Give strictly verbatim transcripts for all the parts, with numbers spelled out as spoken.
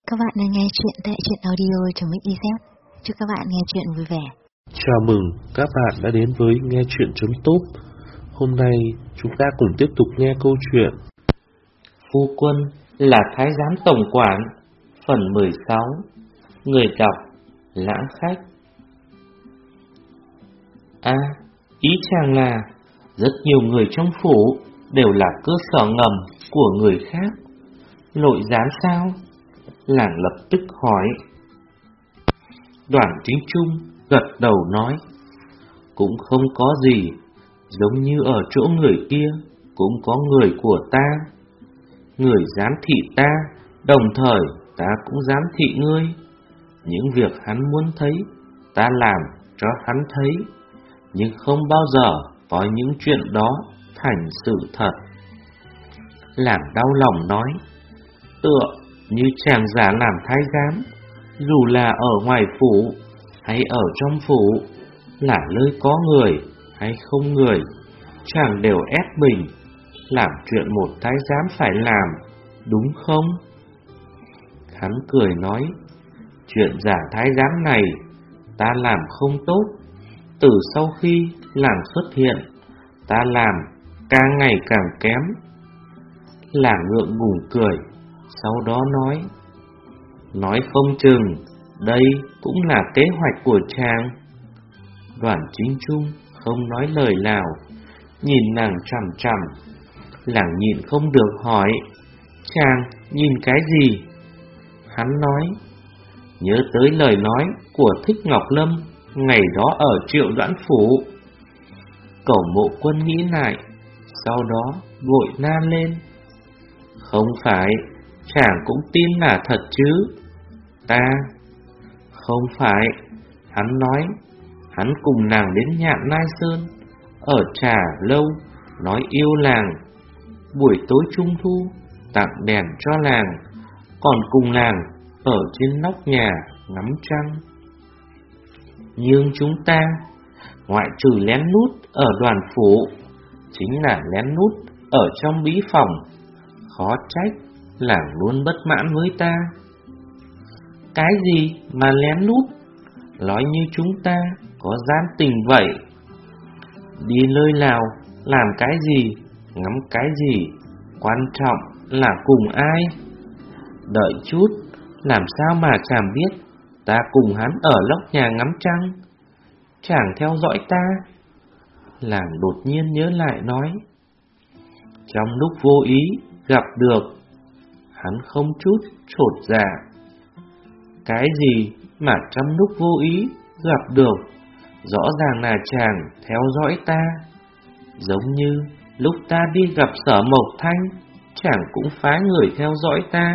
Các bạn đang nghe chuyện tại truyện audio.mixyz. Chúc các bạn nghe chuyện vui vẻ. Chào mừng các bạn đã đến với nghe chuyện.top. Hôm nay chúng ta cùng tiếp tục nghe câu chuyện Phu quân là Thái giám tổng quản, phần mười sáu. Người đọc Lãng Khách. À, ý chàng là rất nhiều người trong phủ đều là cơ sở ngầm của người khác. Nội gián sao? Làng lập tức hỏi. Đoàn Chính Trung gật đầu nói, cũng không có gì, giống như ở chỗ người kia cũng có người của ta. Người giám thị ta, đồng thời ta cũng giám thị ngươi. Những việc hắn muốn thấy, ta làm cho hắn thấy, nhưng không bao giờ có những chuyện đó thành sự thật. Làng đau lòng nói, tựa như chàng giả làm thái giám, dù là ở ngoài phủ hay ở trong phủ, là nơi có người hay không người, chàng đều ép mình làm chuyện một thái giám phải làm, đúng không? Hắn cười nói, chuyện giả thái giám này ta làm không tốt. Từ sau khi làng xuất hiện, ta làm càng ngày càng kém. Làng ngượng ngùng cười, sau đó nói, nói không chừng đây cũng là kế hoạch của chàng. Đoàn Chính Trung không nói lời nào, nhìn nàng chằm chằm. Làng nhịn không được hỏi, chàng nhìn cái gì? Hắn nói, nhớ tới lời nói của Thích Ngọc Lâm ngày đó ở Triệu Đoãn Phủ. Cẩu Mộ Quân nghĩ lại, sau đó vội la lên, không phải, chàng cũng tin là thật chứ? Ta, không phải. Hắn nói, hắn cùng nàng đến Nhạn Lai Sơn, ở trà lâu, nói yêu làng. Buổi tối trung thu, tặng đèn cho làng, còn cùng làng ở trên nóc nhà ngắm trăng. Nhưng chúng ta, ngoại trừ lén nút ở đoàn phủ, chính là lén nút ở trong bí phòng. Khó trách làng luôn bất mãn với ta. Cái gì mà lén lút? Nói như chúng ta có gian tình vậy. Đi nơi nào, làm cái gì, ngắm cái gì, quan trọng là cùng ai. Đợi chút, làm sao mà chàng biết ta cùng hắn ở lóc nhà ngắm trăng? Chàng theo dõi ta. Làng đột nhiên nhớ lại nói, trong lúc vô ý gặp được, hắn không chút chột dạ. Cái gì mà trong lúc vô ý gặp được? Rõ ràng là chàng theo dõi ta. Giống như lúc ta đi gặp Sở Mộc Thanh, chàng cũng phái người theo dõi ta.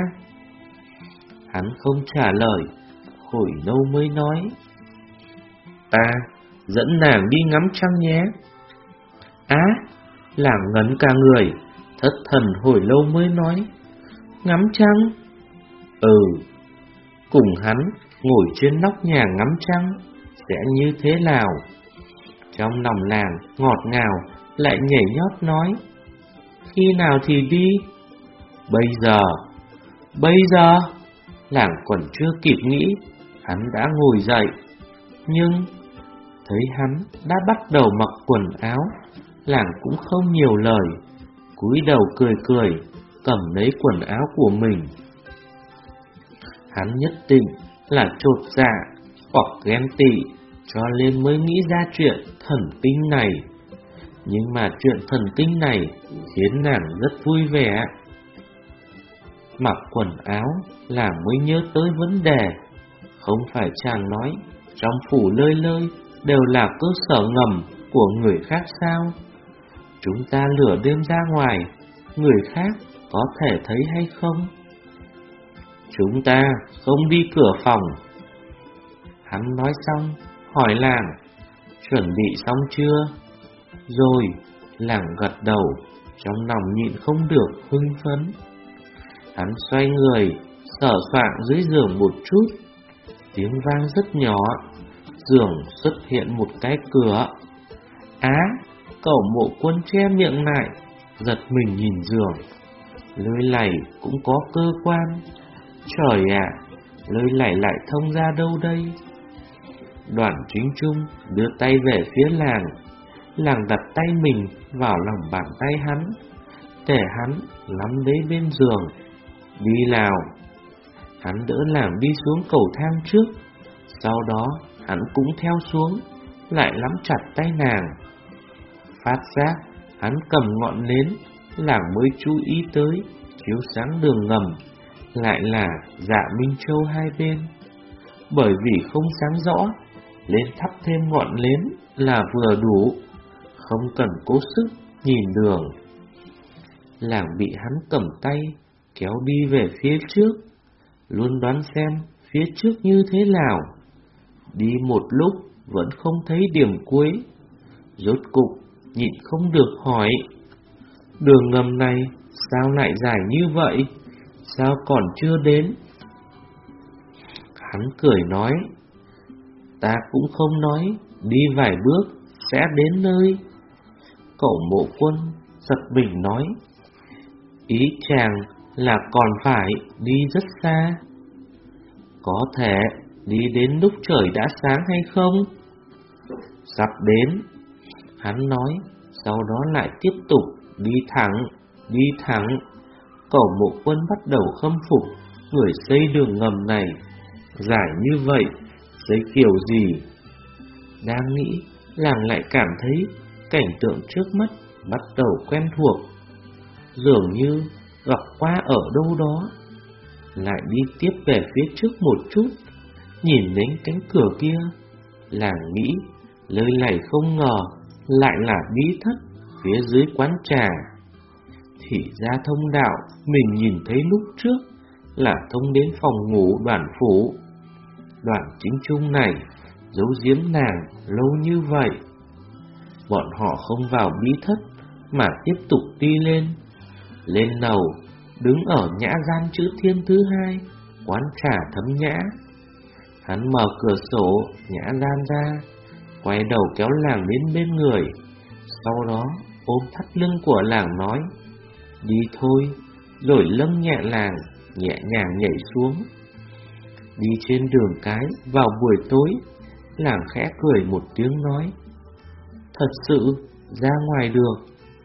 Hắn không trả lời, hồi lâu mới nói, ta dẫn nàng đi ngắm trăng nhé. Á, làng ngấn cả người, thất thần hồi lâu mới nói, ngắm trăng? Ừ, cùng hắn ngồi trên nóc nhà ngắm trăng sẽ như thế nào? Trong lòng làng ngọt ngào lại nhảy nhót nói, khi nào thì đi? Bây giờ. Bây giờ? Làng còn chưa kịp nghĩ, hắn đã ngồi dậy. Nhưng thấy hắn đã bắt đầu mặc quần áo, làng cũng không nhiều lời, cúi đầu cười cười, cầm lấy quần áo của mình. Hắn nhất định là chột dạ hoặc ghen tị, cho nên mới nghĩ ra chuyện thần tinh này. Nhưng mà chuyện thần tinh này khiến nàng rất vui vẻ. Mặc quần áo là mới nhớ tới vấn đề. Không phải chàng nói trong phủ lơi lơi đều là cơ sở ngầm của người khác sao? Chúng ta lửa đêm ra ngoài, người khác có thể thấy hay không? Chúng ta không đi cửa phòng. Hắn nói xong, hỏi làng, chuẩn bị xong chưa? Rồi, làng gật đầu, trong lòng nhịn không được hưng phấn. Hắn xoay người, sờ soạng dưới giường một chút. Tiếng vang rất nhỏ, giường xuất hiện một cái cửa. Á, Cẩu Mộ Quân che miệng lại, giật mình nhìn giường. Nơi này cũng có cơ quan. Trời ạ, lơi lảy lại thông ra đâu đây? Đoạn Chính Trung đưa tay về phía làng. Làng đặt tay mình vào lòng bàn tay hắn, để hắn nắm lấy bên giường. Đi nào. Hắn đỡ làng đi xuống cầu thang trước. Sau đó hắn cũng theo xuống, lại nắm chặt tay nàng. Phát giác hắn cầm ngọn nến, làng mới chú ý tới chiếu sáng đường ngầm lại là Dạ Minh Châu hai bên. Bởi vì không sáng rõ, lên thắp thêm ngọn nến là vừa đủ, không cần cố sức nhìn đường. Làng bị hắn cầm tay kéo đi về phía trước, luôn đoán xem phía trước như thế nào. Đi một lúc vẫn không thấy điểm cuối, rốt cục nhịn không được hỏi: đường ngầm này sao lại dài như vậy? Sao còn chưa đến? Hắn cười nói: ta cũng không nói, đi vài bước sẽ đến nơi. Cậu Mộ Quân giật mình nói: ý chàng là còn phải đi rất xa. Có thể đi đến lúc trời đã sáng hay không? Sắp đến. Hắn nói, sau đó lại tiếp tục đi thẳng, đi thẳng. Cậu Mộ Quân bắt đầu khâm phục người xây đường ngầm này. Dài như vậy, xây kiểu gì? Đang nghĩ, làng lại cảm thấy cảnh tượng trước mắt bắt đầu quen thuộc, dường như gặp qua ở đâu đó. Lại đi tiếp về phía trước một chút, nhìn đến cánh cửa kia, làng nghĩ lơi lầy không ngờ lại là bí thất phía dưới quán trà. Thì ra thông đạo mình nhìn thấy lúc trước là thông đến phòng ngủ Đoàn phủ. Đoàn Chính Trung này giấu giếm nàng lâu như vậy. Bọn họ không vào bí thất mà tiếp tục đi lên. Lên lầu, đứng ở nhã gian chữ thiên thứ hai, quán trà Thấm Nhã. Hắn mở cửa sổ nhã gian ra, quay đầu kéo làng đến bên người. Sau đó ôm thắt lưng của làng nói: đi thôi. Rồi lâng nhẹ làng, nhẹ nhàng nhảy xuống. Đi trên đường cái vào buổi tối, làng khẽ cười một tiếng nói: thật sự ra ngoài được.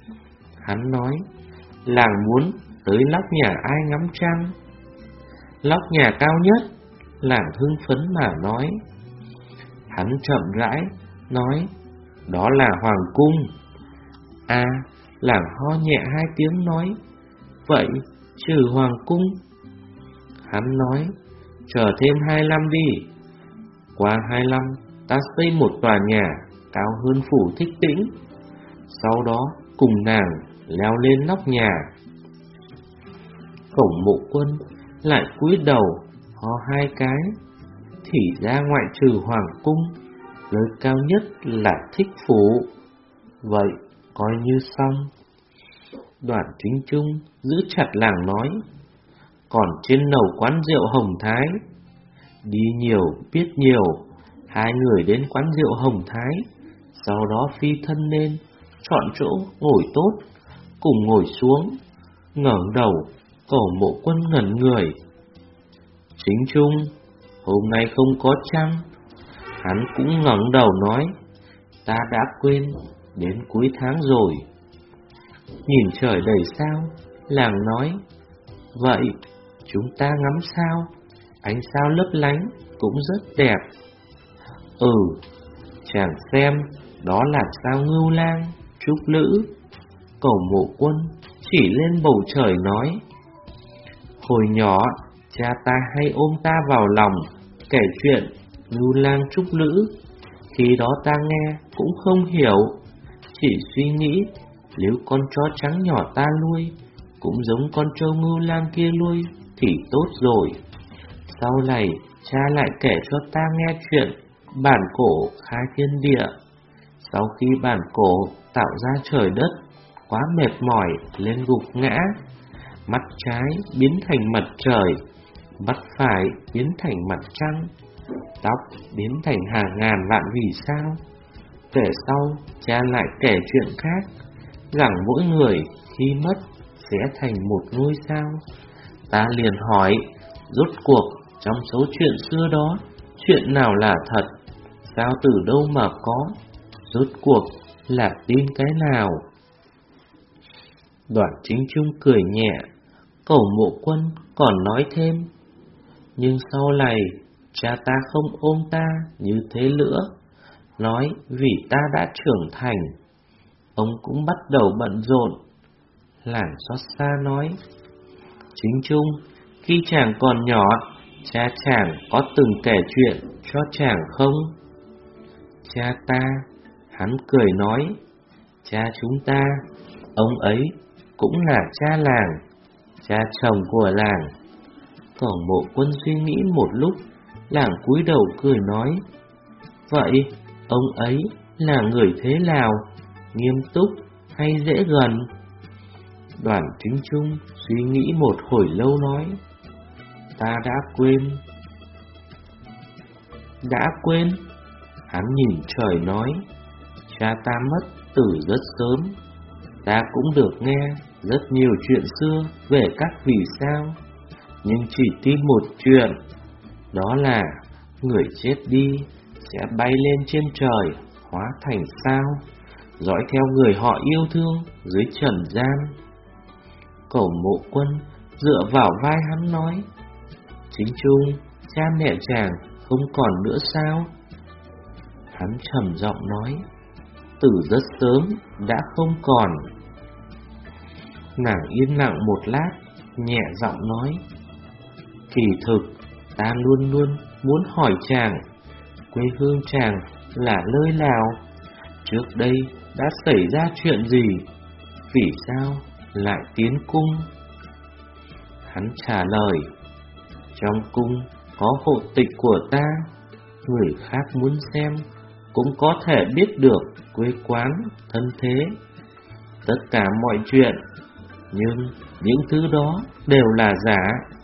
Hắn nói: làng muốn tới lóc nhà ai ngắm trăng? Lóc nhà cao nhất. Làng hưng phấn mà nói. Hắn chậm rãi nói: đó là Hoàng cung. À, làng ho nhẹ hai tiếng nói: vậy trừ Hoàng cung? Hắn nói: chờ thêm hai năm đi. Qua hai năm ta xây một tòa nhà cao hơn phủ Thích Tĩnh, sau đó cùng nàng leo lên nóc nhà. Cổng Mộ Quân lại cúi đầu ho hai cái. Thì ra ngoại trừ Hoàng cung, nơi cao nhất là Thích phủ. Vậy coi như xong. Đoàn Chính Trung giữ chặt làng nói: còn trên lầu quán rượu Hồng Thái. Đi nhiều biết nhiều. Hai người đến quán rượu Hồng Thái, sau đó phi thân lên, chọn chỗ ngồi tốt, cùng ngồi xuống. Ngẩng đầu, Cẩu Mộ Quân ngẩn người. Chính Trung, hôm nay không có trăng. Hắn cũng ngẩng đầu nói: ta đã quên, đến cuối tháng rồi. Nhìn trời đầy sao, làng nói: vậy chúng ta ngắm sao. Ánh sao lấp lánh cũng rất đẹp. Ừ, chàng xem, đó là sao Ngưu Lang, Trúc Lữ. Cẩu Mộ Quân chỉ lên bầu trời nói: hồi nhỏ cha ta hay ôm ta vào lòng, kể chuyện Ngưu Lang Trúc Lữ. Khi đó ta nghe cũng không hiểu, chỉ suy nghĩ nếu con chó trắng nhỏ ta nuôi cũng giống con trâu Ngưu Lang kia nuôi thì tốt rồi. Sau này cha lại kể cho ta nghe chuyện bản cổ khai thiên địa. Sau khi bản cổ tạo ra trời đất, quá mệt mỏi lên gục ngã. Mắt trái biến thành mặt trời, mắt phải biến thành mặt trăng, tóc biến thành hàng ngàn vạn vì sao. Kể sau, cha lại kể chuyện khác, rằng mỗi người khi mất sẽ thành một ngôi sao. Ta liền hỏi: Rốt cuộc trong số chuyện xưa đó, chuyện nào là thật, sao từ đâu mà có, rốt cuộc là tin cái nào? Đoạn Chính Trung cười nhẹ, Cẩu Mộ Quân còn nói thêm, nhưng sau này cha ta không ôm ta như thế nữa, nói vì ta đã trưởng thành. Ông cũng bắt đầu bận rộn. Làng xót xa nói, Chính Trung, khi chàng còn nhỏ, cha chàng có từng kể chuyện cho chàng không? Cha ta, hắn cười nói, cha chúng ta, ông ấy cũng là cha làng, cha chồng của làng. Cẩu Mộ Quân suy nghĩ một lúc, làng cúi đầu cười nói, vậy ông ấy là người thế nào, nghiêm túc hay dễ gần? Đoàn Chính Trung suy nghĩ một hồi lâu nói, ta đã quên. Đã quên? Hắn nhìn trời nói, cha ta mất từ rất sớm. Ta cũng được nghe rất nhiều chuyện xưa về các vì sao, nhưng chỉ tin một chuyện, đó là người chết đi sẽ bay lên trên trời, hóa thành sao, dõi theo người họ yêu thương dưới trần gian. Cẩu Mộ Quân dựa vào vai hắn nói, Chính Trung, cha mẹ chàng không còn nữa sao? Hắn trầm giọng nói, từ rất sớm đã không còn. Nàng yên lặng một lát, nhẹ giọng nói, kỳ thực ta luôn luôn muốn hỏi chàng, quê hương chàng là nơi nào, trước đây đã xảy ra chuyện gì, vì sao lại tiến cung? Hắn trả lời, trong cung có hộ tịch của ta, người khác muốn xem cũng có thể biết được quê quán, thân thế, tất cả mọi chuyện, nhưng những thứ đó đều là giả.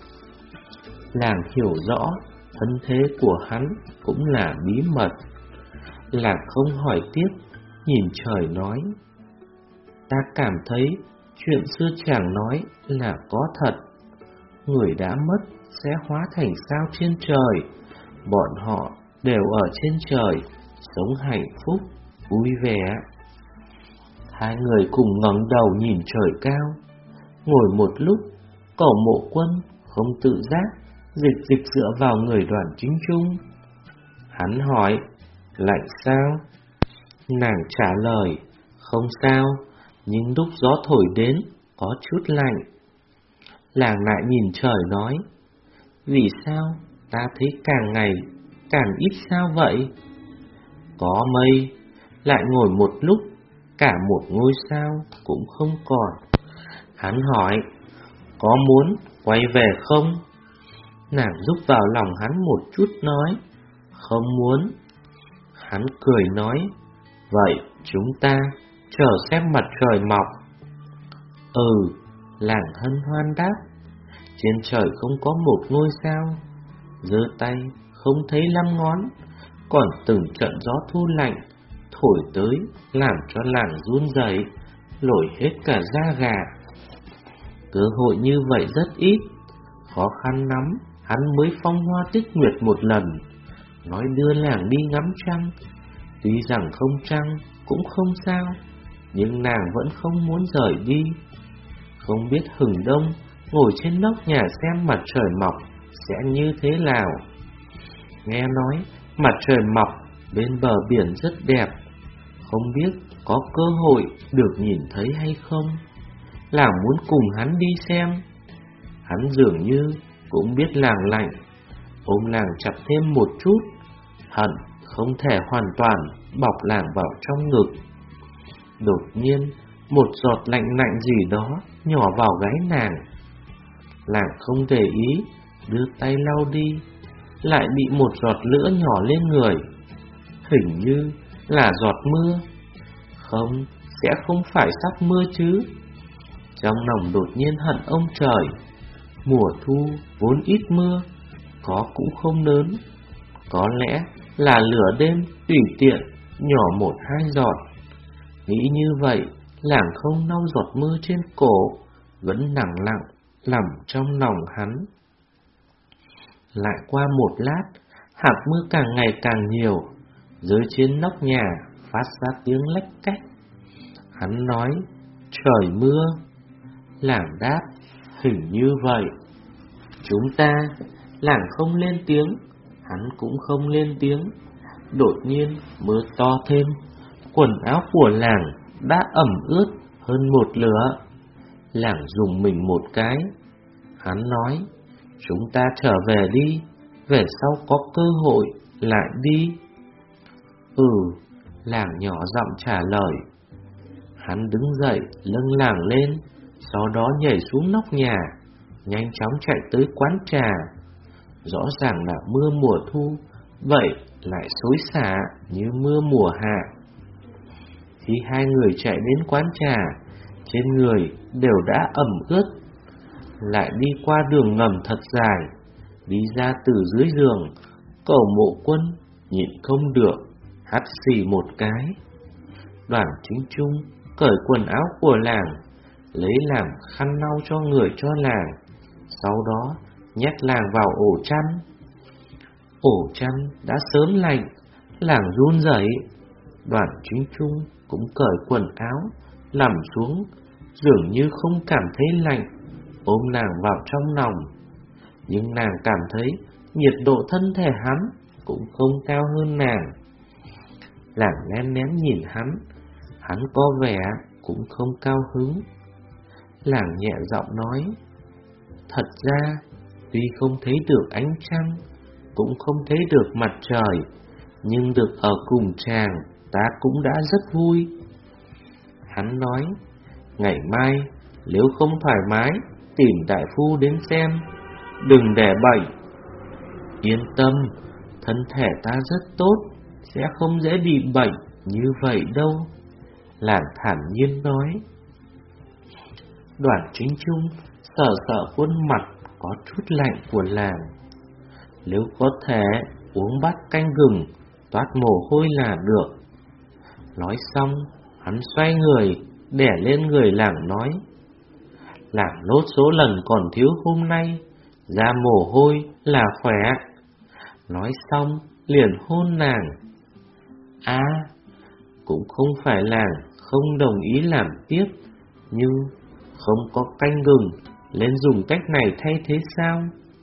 Làng hiểu rõ thân thế của hắn cũng là bí mật. Làng không hỏi tiếp, nhìn trời nói, ta cảm thấy chuyện xưa chàng nói là có thật. Người đã mất sẽ hóa thành sao trên trời, bọn họ đều ở trên trời, sống hạnh phúc, vui vẻ. Hai người cùng ngẩng đầu nhìn trời cao. Ngồi một lúc, Cẩu Mộ Quân không tự giác dịch dịch dựa vào người Đoàn Chính Trung. Hắn hỏi, lạnh sao? Nàng trả lời, không sao, nhưng lúc gió thổi đến có chút lạnh. Làng lại nhìn trời nói, vì sao ta thấy càng ngày càng ít sao vậy? Có mây. Lại ngồi một lúc, cả một ngôi sao cũng không còn. Hắn hỏi, có muốn quay về không? Nàng rúc vào lòng hắn một chút nói, không muốn. Hắn cười nói, vậy chúng ta chờ xem mặt trời mọc. Ừ, làng hân hoan đáp, trên trời không có một ngôi sao, giơ tay không thấy năm ngón, còn từng trận gió thu lạnh thổi tới làm cho làng run rẩy, nổi hết cả da gà. Cơ hội như vậy rất ít, khó khăn lắm hắn mới phong hoa tích nguyệt một lần, nói đưa làng đi ngắm trăng. Tuy rằng không trăng cũng không sao, nhưng nàng vẫn không muốn rời đi. Không biết hừng đông ngồi trên nóc nhà xem mặt trời mọc sẽ như thế nào. Nghe nói mặt trời mọc bên bờ biển rất đẹp, không biết có cơ hội được nhìn thấy hay không. Làng muốn cùng hắn đi xem. Hắn dường như cũng biết làng lạnh, ôm làng chặt thêm một chút, hận không thể hoàn toàn bọc làng vào trong ngực. Đột nhiên một giọt lạnh lạnh gì đó nhỏ vào gáy nàng. Làng không để ý, đưa tay lau đi, lại bị một giọt nữa nhỏ lên người. Hình như là giọt mưa. Không, sẽ không phải sắp mưa chứ. Trong lòng đột nhiên hận ông trời. Mùa thu vốn ít mưa, có cũng không lớn. Có lẽ là lửa đêm tùy tiện nhỏ một hai giọt. Nghĩ như vậy, làng không lau giọt mưa trên cổ, vẫn lặng lặng nằm trong lòng hắn. Lại qua một lát, hạt mưa càng ngày càng nhiều, rơi trên nóc nhà phát ra tiếng lách cách. Hắn nói, trời mưa. Làng đáp, hình như vậy. Chúng ta, làng không lên tiếng, hắn cũng không lên tiếng. Đột nhiên mưa to thêm, quần áo của làng đã ẩm ướt hơn một lửa. Làng dùng mình một cái. Hắn nói, chúng ta trở về đi, về sau có cơ hội lại đi. Ừ, làng nhỏ giọng trả lời. Hắn đứng dậy lâng làng lên, sau đó nhảy xuống nóc nhà, nhanh chóng chạy tới quán trà. Rõ ràng là mưa mùa thu, vậy lại xối xả như mưa mùa hạ. Khi hai người chạy đến quán trà, trên người đều đã ẩm ướt. Lại đi qua đường ngầm thật dài, đi ra từ dưới giường, Cẩu Mộ Quân nhịn không được, hắt xì một cái. Đoàn Chính Trung cởi quần áo của làng, lấy làm khăn lau cho người cho làng, sau đó nhét làng vào ổ chăn. Ổ chăn đã sớm lạnh, làng run rẩy. Đoàn Chính Trung cũng cởi quần áo, nằm xuống, dường như không cảm thấy lạnh, ôm nàng vào trong lòng. Nhưng nàng cảm thấy nhiệt độ thân thể hắn cũng không cao hơn nàng. Làng lén lén nhìn hắn, hắn có vẻ cũng không cao hứng. Làng nhẹ giọng nói, thật ra, tuy không thấy được ánh trăng, cũng không thấy được mặt trời, nhưng được ở cùng chàng, ta cũng đã rất vui. Hắn nói, ngày mai, nếu không thoải mái, tìm đại phu đến xem, đừng để bệnh. Yên tâm, thân thể ta rất tốt, sẽ không dễ bị bệnh như vậy đâu. Làng thản nhiên nói. Đoàn Chính Trung sợ sợ khuôn mặt có chút lạnh của làng. Nếu có thể uống bát canh gừng, toát mồ hôi là được. Nói xong, hắn xoay người, đè lên người làng nói, làng nốt số lần còn thiếu hôm nay, ra mồ hôi là khỏe. Nói xong, liền hôn nàng. À, cũng không phải làng không đồng ý làm tiếp, nhưng không có canh gừng, nên dùng cách này thay thế sao?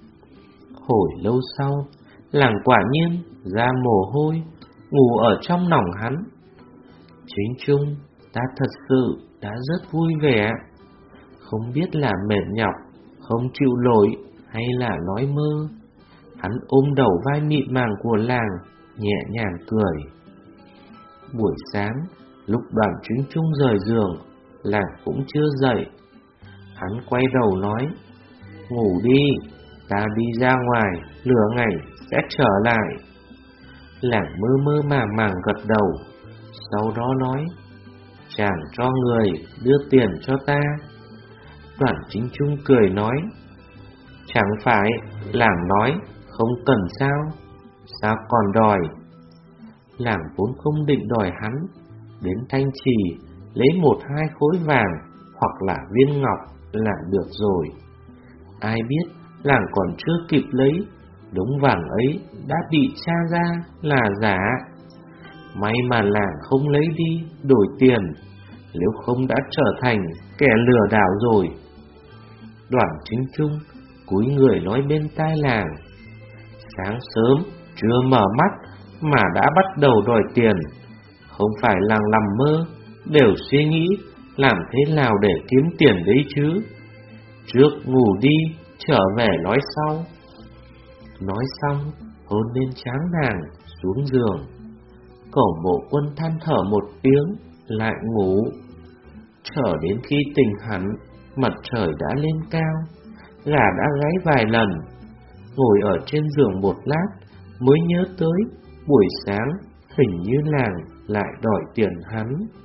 Hồi lâu sau, làng quả nhiên ra mồ hôi, ngủ ở trong lòng hắn. Chính Trung, ta thật sự đã rất vui vẻ. Không biết là mệt nhọc, không chịu nổi hay là nói mơ. Hắn ôm đầu vai mịn màng của làng, nhẹ nhàng cười. Buổi sáng, lúc Đoàn Chính Trung rời giường, làng cũng chưa dậy. Hắn quay đầu nói, ngủ đi, ta đi ra ngoài, nửa ngày sẽ trở lại. Làng mơ mơ màng màng gật đầu, sau đó nói, chàng cho người đưa tiền cho ta. Đoàn Chính Trung cười nói, chẳng phải làng nói không cần sao, sao còn đòi. Làng vốn không định đòi hắn, đến Thanh Trì lấy một hai khối vàng hoặc là viên ngọc là được rồi. Ai biết làng còn chưa kịp lấy, đống vàng ấy đã bị tra ra là giả. May mà làng không lấy đi đổi tiền, nếu không đã trở thành kẻ lừa đảo rồi. Đoàn Chính Trung cúi người nói bên tai làng, sáng sớm chưa mở mắt mà đã bắt đầu đòi tiền, không phải làng nằm mơ, đều suy nghĩ làm thế nào để kiếm tiền đấy chứ. Trước ngủ đi, trở về nói sau. Nói xong, hôn lên trán nàng, xuống giường. Cẩu Mộ Quân than thở một tiếng, lại ngủ. Chờ đến khi tỉnh hẳn, mặt trời đã lên cao, gà đã gáy vài lần. Ngồi ở trên giường một lát, mới nhớ tới buổi sáng hình như làng lại đòi tiền hắn.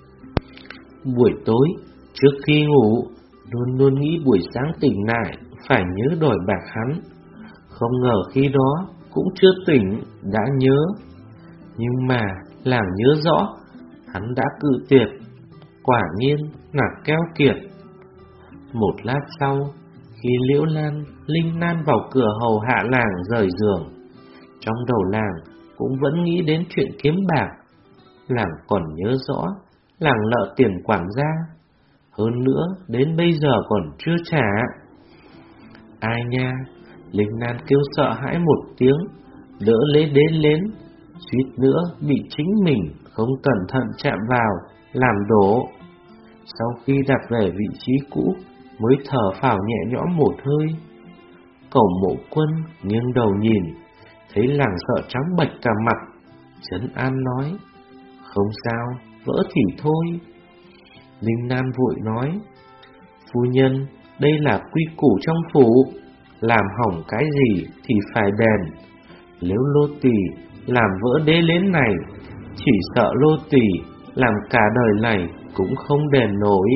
Buổi tối, trước khi ngủ, luôn luôn nghĩ buổi sáng tỉnh lại phải nhớ đòi bạc hắn. Không ngờ khi đó cũng chưa tỉnh đã nhớ. Nhưng mà làng nhớ rõ, hắn đã cự tuyệt. Quả nhiên là keo kiệt. Một lát sau, khi Liễu Lan, Linh Nan vào cửa hầu hạ làng rời giường, trong đầu làng cũng vẫn nghĩ đến chuyện kiếm bạc. Làng còn nhớ rõ làng nợ tiền quản gia, hơn nữa đến bây giờ còn chưa trả. Ai nha, Linh Nan kêu sợ hãi một tiếng, đỡ lấy đến lên, suýt nữa bị chính mình không cẩn thận chạm vào, làm đổ. Sau khi đặt về vị trí cũ mới thở phào nhẹ nhõm một hơi. Cẩu Mộ Quân nghiêng đầu nhìn, thấy làng sợ trắng bệch cả mặt, trấn an nói: không sao, vỡ thì thôi. Linh Nan vội nói: phu nhân, đây là quy củ trong phủ, làm hỏng cái gì thì phải đền. Nếu Lô Tỳ làm vỡ đế lến này, chỉ sợ Lô Tỳ làm cả đời này cũng không đền nổi.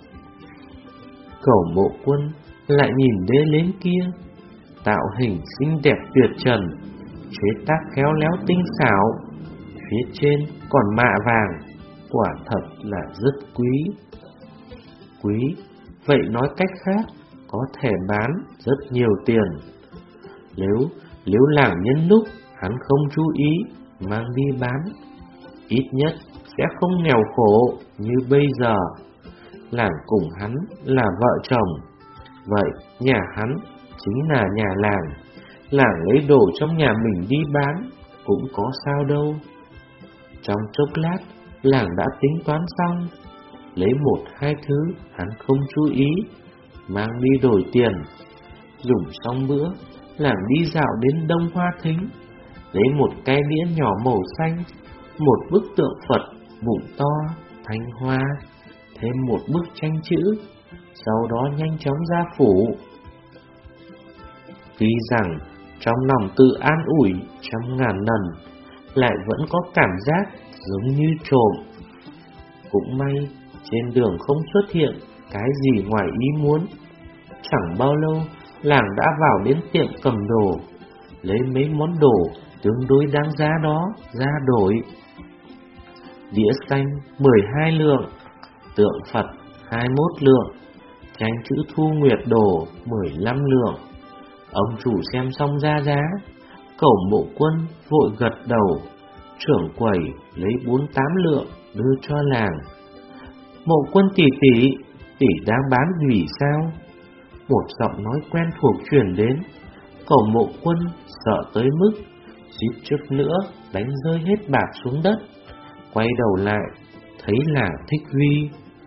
Cẩu Mộ Quân lại nhìn đế lến kia, tạo hình xinh đẹp tuyệt trần, chế tác khéo léo tinh xảo, phía trên còn mạ vàng, quả thật là rất quý. Quý, vậy nói cách khác, có thể bán rất nhiều tiền. Nếu Nếu làng nhân lúc hắn không chú ý mang đi bán, ít nhất sẽ không nghèo khổ như bây giờ. Làng cùng hắn là vợ chồng, vậy nhà hắn chính là nhà làng. Làng lấy đồ trong nhà mình đi bán cũng có sao đâu. Trong chốc lát, làng đã tính toán xong, lấy một hai thứ hắn không chú ý mang đi đổi tiền. Dùng xong bữa, làng đi dạo đến Đông Hoa Thính, lấy một cái đĩa nhỏ màu xanh, một bức tượng Phật bụng to, thanh hoa, thêm một bức tranh chữ, sau đó nhanh chóng ra phủ. Tuy rằng trong lòng tự an ủi trăm ngàn lần, lại vẫn có cảm giác giống như trộm. Cũng may trên đường không xuất hiện cái gì ngoài ý muốn. Chẳng bao lâu, làng đã vào đến tiệm cầm đồ, lấy mấy món đồ tương đối đáng giá đó ra đổi. Đĩa xanh mười hai lượng, tượng Phật hai mươi mốt lượng, tranh chữ Thu Nguyệt đồ mười lăm lượng. Ông chủ xem xong ra giá, Cẩu Mộ Quân vội gật đầu. Trưởng quầy lấy bốn mươi tám lượng đưa cho làng. Mộ Quân tỷ tỷ, tỷ đang bán gì sao? Một giọng nói quen thuộc truyền đến. Cẩu Mộ Quân sợ tới mức suýt chút nữa đánh rơi hết bạc xuống đất. Quay đầu lại, thấy là Thích Huy.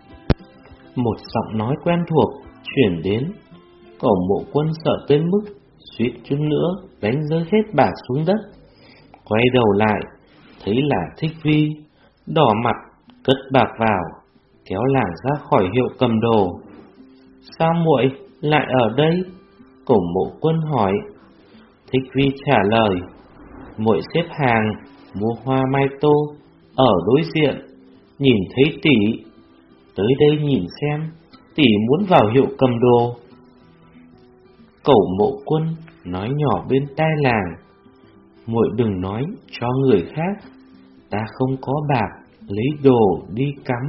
Một giọng nói quen thuộc truyền đến. Cẩu Mộ Quân sợ tới mức suýt chút nữa đánh rơi hết bạc xuống đất. Quay đầu lại, thấy là Thích Vi, đỏ mặt cất bạc vào, kéo làng ra khỏi hiệu cầm đồ. Sao muội lại ở đây? Cẩu Mộ Quân hỏi. Thích Vi trả lời, muội xếp hàng mua hoa mai tô ở đối diện, nhìn thấy tỷ, tới đây nhìn xem tỷ muốn vào hiệu cầm đồ. Cẩu Mộ Quân nói nhỏ bên tai làng, muội đừng nói cho người khác, ta không có bạc lấy đồ đi cắm.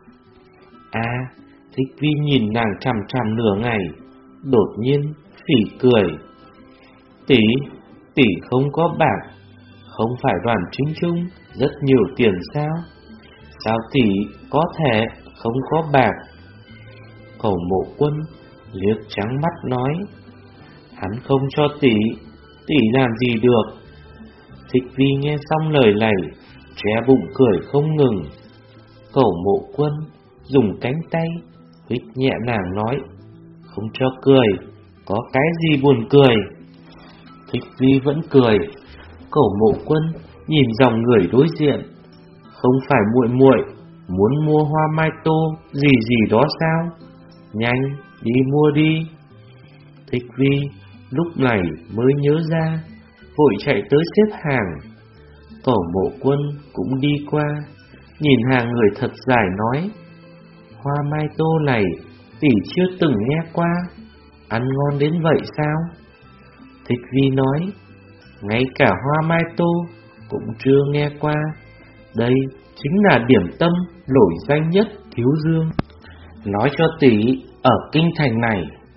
À, Thích Vi nhìn nàng chằm chằm nửa ngày, đột nhiên phỉ cười. Tỷ, tỷ không có bạc, không phải Đoàn Chính Trung rất nhiều tiền sao? Sao tỷ có thể không có bạc? Cẩu Mộ Quân liếc trắng mắt nói, hắn không cho tỷ, tỷ làm gì được? Thích Vi nghe xong lời này, che bụng cười không ngừng. Cẩu Mộ Quân dùng cánh tay huých nhẹ nàng nói, không cho cười, có cái gì buồn cười? Thích Vi vẫn cười. Cẩu Mộ Quân nhìn dòng người đối diện, không phải muội muội muốn mua hoa mai tô gì gì đó sao? Nhanh đi mua đi. Thích Vi lúc này mới nhớ ra, vội chạy tới xếp hàng. Cẩu Mộ Quân cũng đi qua, nhìn hàng người thật dài nói, hoa mai tô này tỷ chưa từng nghe qua, ăn ngon đến vậy sao? Thích Vi nói, ngay cả hoa mai tô cũng chưa nghe qua, đây chính là điểm tâm nổi danh nhất Thiếu Dương. Nói cho tỷ, ở kinh thành này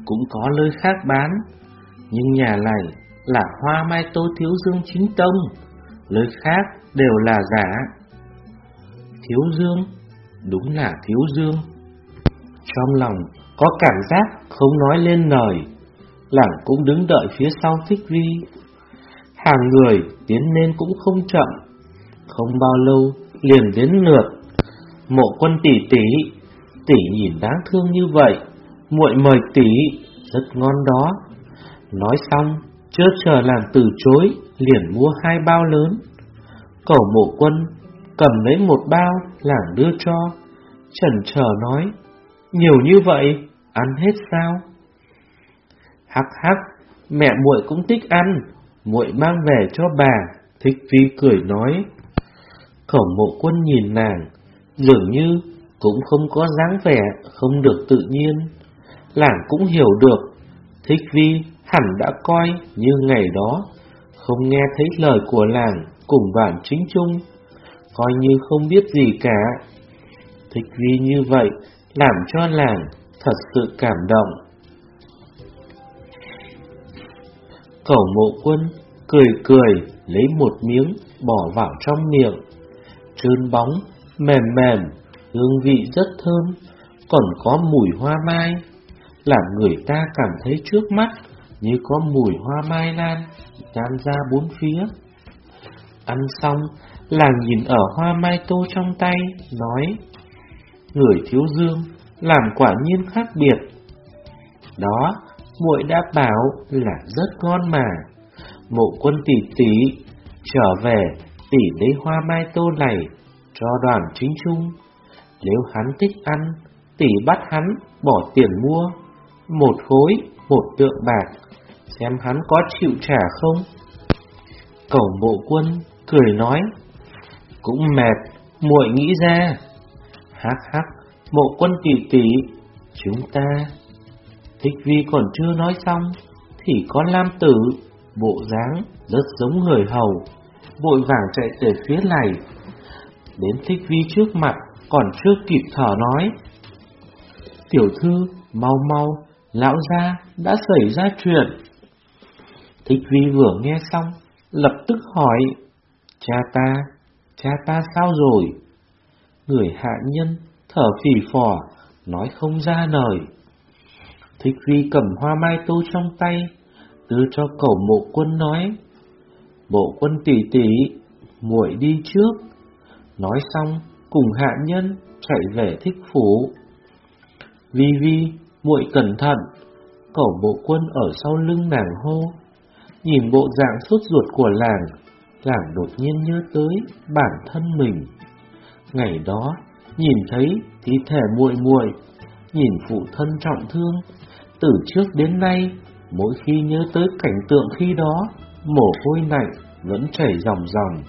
cũng có nơi khác bán, nhưng nhà này là hoa mai tô Thiếu Dương chính tông, nơi khác đều là giả. Thiếu Dương, đúng là Thiếu Dương. Trong lòng có cảm giác không nói lên lời. Làng cũng đứng đợi phía sau Thích Vi. Hàng người tiến lên cũng không chậm. Không bao lâu liền đến lượt Mộ Quân tỷ tỷ. Tỷ nhìn đáng thương như vậy, muội mời tỷ, rất ngon đó. Nói xong, chưa chờ làng từ chối, liền mua hai bao lớn. Cẩu Mộ Quân cầm lấy một bao, làng đưa cho. Chần chờ nói, nhiều như vậy, ăn hết sao? Hắc hắc, mẹ muội cũng thích ăn, muội mang về cho bà. Thích Vi cười nói. Cẩu Mộ Quân nhìn nàng, dường như cũng không có dáng vẻ không được tự nhiên. Làng cũng hiểu được, Thích Vi hẳn đã coi như ngày đó không nghe thấy lời của làng cùng Vạn Chính Trung, coi như không biết gì cả. Thích Vi như vậy làm cho làng thật sự cảm động. Cẩu Mộ Quân cười cười lấy một miếng bỏ vào trong miệng, trơn bóng, mềm mềm, hương vị rất thơm, còn có mùi hoa mai, làm người ta cảm thấy trước mắt như có mùi hoa mai lan lan ra bốn phía. Ăn xong, làng nhìn ở hoa mai tô trong tay, nói, người Thiếu Dương làm quả nhiên khác biệt. Đó, muội đã bảo là rất ngon mà. Mộ Quân tỷ tỷ, trở về tỷ lấy hoa mai tô này cho Đoàn Chính Trung. Nếu hắn thích ăn, tỷ bắt hắn bỏ tiền mua, một khối, một tượng bạc, xem hắn có chịu trả không. Cẩu Mộ Quân cười nói, cũng mệt, muội nghĩ ra. Hắc hắc, Mộ Quân tỷ tỷ, chúng ta. Thích Vi còn chưa nói xong thì có Lam Tử, bộ dáng rất giống người hầu, vội vàng chạy tới phía này. Đến Thích Vi trước mặt còn chưa kịp thở nói, tiểu thư, mau mau, lão gia đã xảy ra chuyện. Thích Vi vừa nghe xong, lập tức hỏi, cha ta, cha ta sao rồi? Người hạ nhân thở phì phò, nói không ra lời. Thích Vi cầm hoa mai tô trong tay, đưa cho Cẩu Mộ Quân nói, Mộ Quân tỷ tỷ, muội đi trước. Nói xong, cùng hạ nhân chạy về Thích phủ. Vi Vi, muội cẩn thận. Cẩu Mộ Quân ở sau lưng nàng hô. Nhìn bộ dạng sốt ruột của làng, làng đột nhiên nhớ tới bản thân mình. Ngày đó, nhìn thấy thi thể muội muội, nhìn phụ thân trọng thương, từ trước đến nay, mỗi khi nhớ tới cảnh tượng khi đó, mồ hôi lạnh vẫn chảy ròng ròng.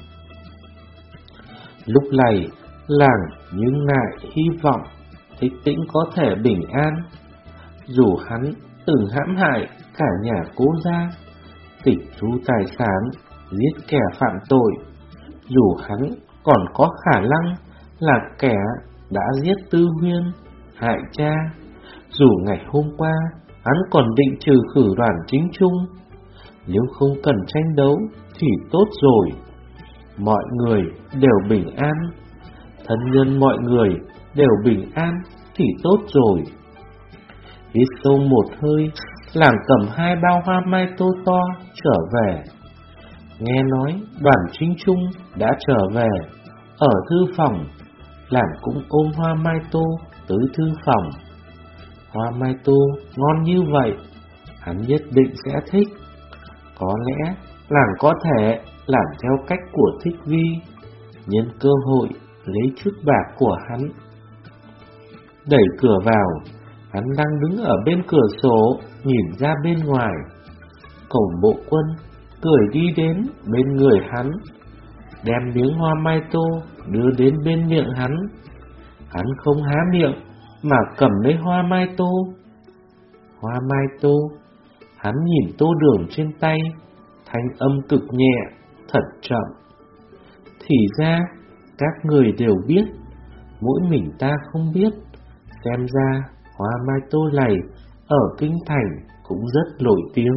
Lúc này, làng như ngại hy vọng Thích Tĩnh có thể bình an. Dù hắn từng hãm hại cả nhà Cố gia, tịch thu tài sản, giết kẻ phạm tội, dù hắn còn có khả năng là kẻ đã giết Tư Huyên, hại cha, dù ngày hôm qua hắn còn định trừ khử Đoàn Chính Trung, nếu không cần tranh đấu thì tốt rồi. Mọi người đều bình an, thân nhân mọi người đều bình an thì tốt rồi. Hít sâu một hơi, làng cầm hai bao hoa mai tô to trở về. Nghe nói Đoàn Chính Trung đã trở về, ở thư phòng, làng cũng ôm hoa mai tô tới thư phòng. Hoa mai tô ngon như vậy, hắn nhất định sẽ thích. Có lẽ làng có thể làm theo cách của Thích Vi, nhân cơ hội lấy chút bạc của hắn. Đẩy cửa vào, hắn đang đứng ở bên cửa sổ, nhìn ra bên ngoài. Cẩu Mộ Quân cười đi đến bên người hắn, đem miếng hoa mai tô đưa đến bên miệng hắn. Hắn không há miệng mà cầm lấy hoa mai tô. Hoa mai tô, hắn nhìn tô đường trên tay, thanh âm cực nhẹ, thật chậm. Thì ra, các người đều biết, mỗi mình ta không biết. Xem ra, hoa mai tô này ở kinh thành cũng rất nổi tiếng.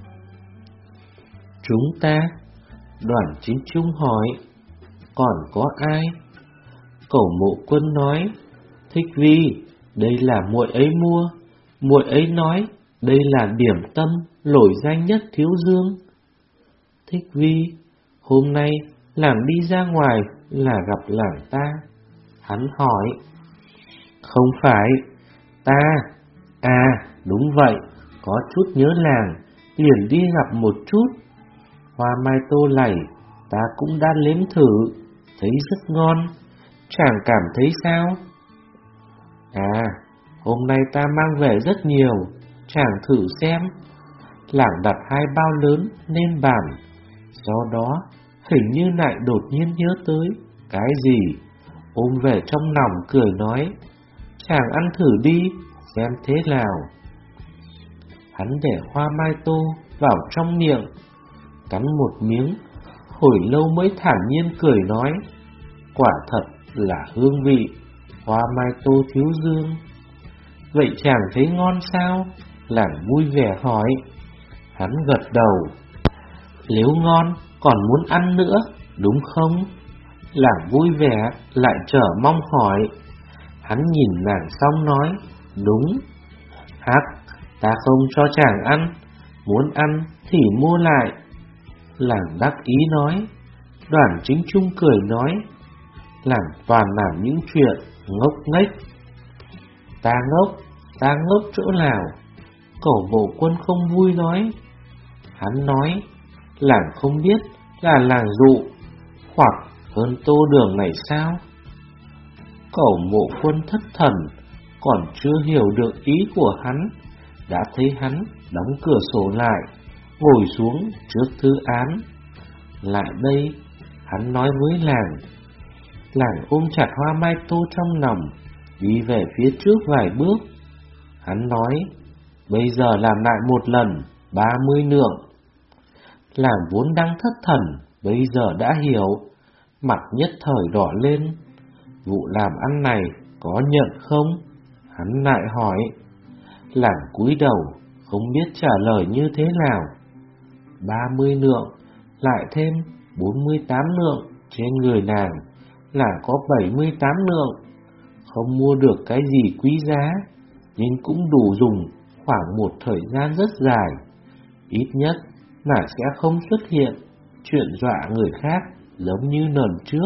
Chúng ta? Đoàn Chính Trung hỏi. Còn có ai? Cẩu Mộ Quân nói. Thích Vi, đây là muội ấy mua. Muội ấy nói đây là điểm tâm nổi danh nhất Thiếu Dương. Thích Vi, hôm nay làng đi ra ngoài là gặp làng ta. Hắn hỏi. Không phải, ta. À, đúng vậy, có chút nhớ làng, liền đi gặp một chút. Hoa mai tô lẩy, ta cũng đã nếm thử, thấy rất ngon. Chàng cảm thấy sao? À, hôm nay ta mang về rất nhiều, chàng thử xem. Làng đặt hai bao lớn lên bàn, do đó hình như lại đột nhiên nhớ tới cái gì, ôm về trong lòng cười nói. Chàng ăn thử đi, xem thế nào. Hắn để hoa mai tô vào trong miệng, cắn một miếng, hồi lâu mới thản nhiên cười nói. Quả thật là hương vị hoa mai tô Thiếu Dương. Vậy chàng thấy ngon sao? Làng vui vẻ hỏi. Hắn gật đầu. Nếu ngon còn muốn ăn nữa, đúng không? Làng vui vẻ lại chờ mong hỏi. Hắn nhìn nàng xong nói. Đúng. Hắc, ta không cho chàng ăn, muốn ăn thì mua lại. Làng đắc ý nói. Đoàn Chính Trung cười nói. Làng toàn làm những chuyện ngốc nghếch. Ta ngốc, ta ngốc chỗ nào? Cẩu Mộ Quân không vui nói. Hắn nói. Làng không biết là làng dụ hoặc hơn tô đường này sao? Cẩu Mộ Quân thất thần, còn chưa hiểu được ý của hắn, đã thấy hắn đóng cửa sổ lại, ngồi xuống trước thư án. Lại đây, hắn nói với làng. Làng ôm chặt hoa mai tô trong lòng, đi về phía trước vài bước. Hắn nói. Bây giờ làm lại một lần, ba mươi lượng. Làng vốn đang thất thần, bây giờ đã hiểu, mặt nhất thời đỏ lên. Vụ làm ăn này có nhận không? Hắn lại hỏi. Làng cúi đầu, không biết trả lời như thế nào. Ba mươi lượng, lại thêm bốn mươi tám lượng, trên người nàng là có bảy mươi tám lượng. Không mua được cái gì quý giá, nhưng cũng đủ dùng khoảng một thời gian rất dài. Ít nhất là sẽ không xuất hiện chuyện dọa người khác giống như lần trước.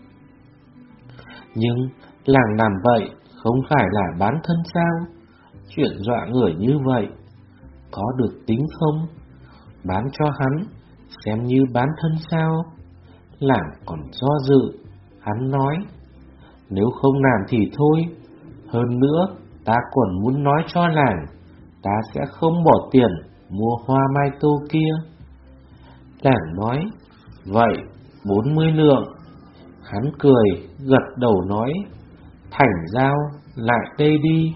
Nhưng làng làm vậy không phải là bán thân sao? Chuyện dọa người như vậy có được tính không? Bán cho hắn xem như bán thân sao? Làng còn do dự. Hắn nói. Nếu không làm thì thôi. Hơn nữa ta còn muốn nói cho làng, ta sẽ không bỏ tiền mua hoa mai tô kia. Làng nói. Vậy bốn mươi lượng. Hắn cười, gật đầu nói. Thành giao, lại đây đi.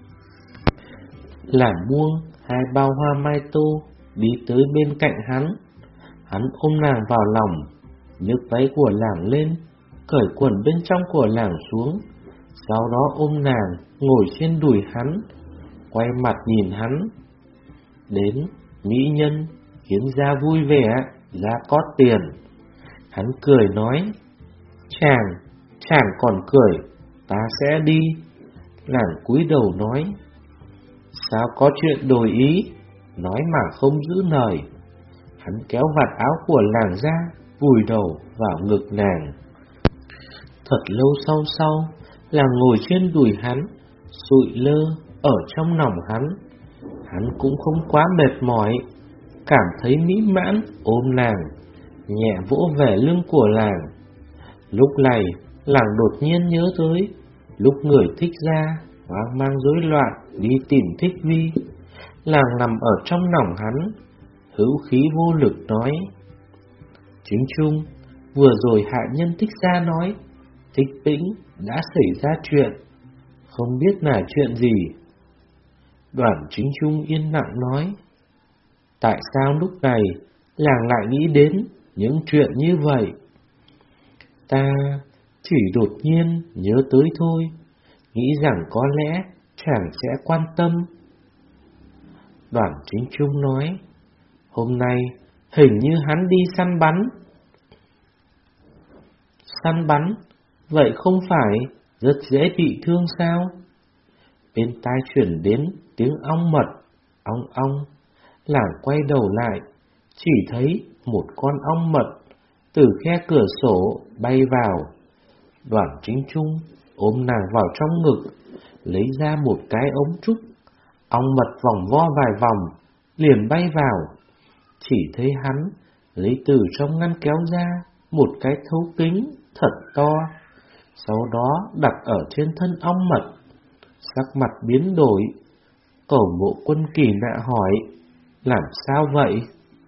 Làng buông hai bao hoa mai tô, đi tới bên cạnh hắn. Hắn ôm nàng vào lòng, nhấc váy của làng lên, cởi quần bên trong của làng xuống, sau đó ôm nàng ngồi trên đùi hắn, quay mặt nhìn hắn. Đến mỹ nhân khiến ra vui vẻ, ra có tiền. Hắn cười nói. Chàng, chàng còn cười, ta sẽ đi. Làng cúi đầu nói. Sao có chuyện đổi ý, nói mà không giữ lời. Hắn kéo vạt áo của làng ra, vùi đầu vào ngực nàng. Thật lâu sau sau, làng ngồi trên đùi hắn, sụi lơ ở trong lòng hắn. Hắn cũng không quá mệt mỏi, cảm thấy mỹ mãn, ôm nàng, nhẹ vỗ về lưng của làng. Lúc này, làng đột nhiên nhớ tới lúc người Thích Gia hoang mang rối loạn đi tìm Thích Vi. Làng nằm ở trong lòng hắn, hữu khí vô lực nói. Chính Trung, vừa rồi hạ nhân Thích Gia nói Thích Tĩnh đã xảy ra chuyện, không biết là chuyện gì. Đoàn Chính Trung yên lặng nói. Tại sao lúc này làng lại nghĩ đến những chuyện như vậy? Ta chỉ đột nhiên nhớ tới thôi, nghĩ rằng có lẽ chàng sẽ quan tâm. Đoàn Chính Trung nói, hôm nay hình như hắn đi săn bắn. Săn bắn? Vậy không phải rất dễ bị thương sao? Bên tai chuyển đến tiếng ong mật, ong ong. Làng quay đầu lại, chỉ thấy một con ong mật từ khe cửa sổ bay vào. Đoàn Chính Trung ôm nàng vào trong ngực, lấy ra một cái ống trúc. Ong mật vòng vo vài vòng, liền bay vào. Chỉ thấy hắn lấy từ trong ngăn kéo ra một cái thấu kính thật to, sau đó đặt ở trên thân ong mật. Sắc mặt biến đổi, Cổ Mộ Quân kỳ lạ hỏi, làm sao vậy?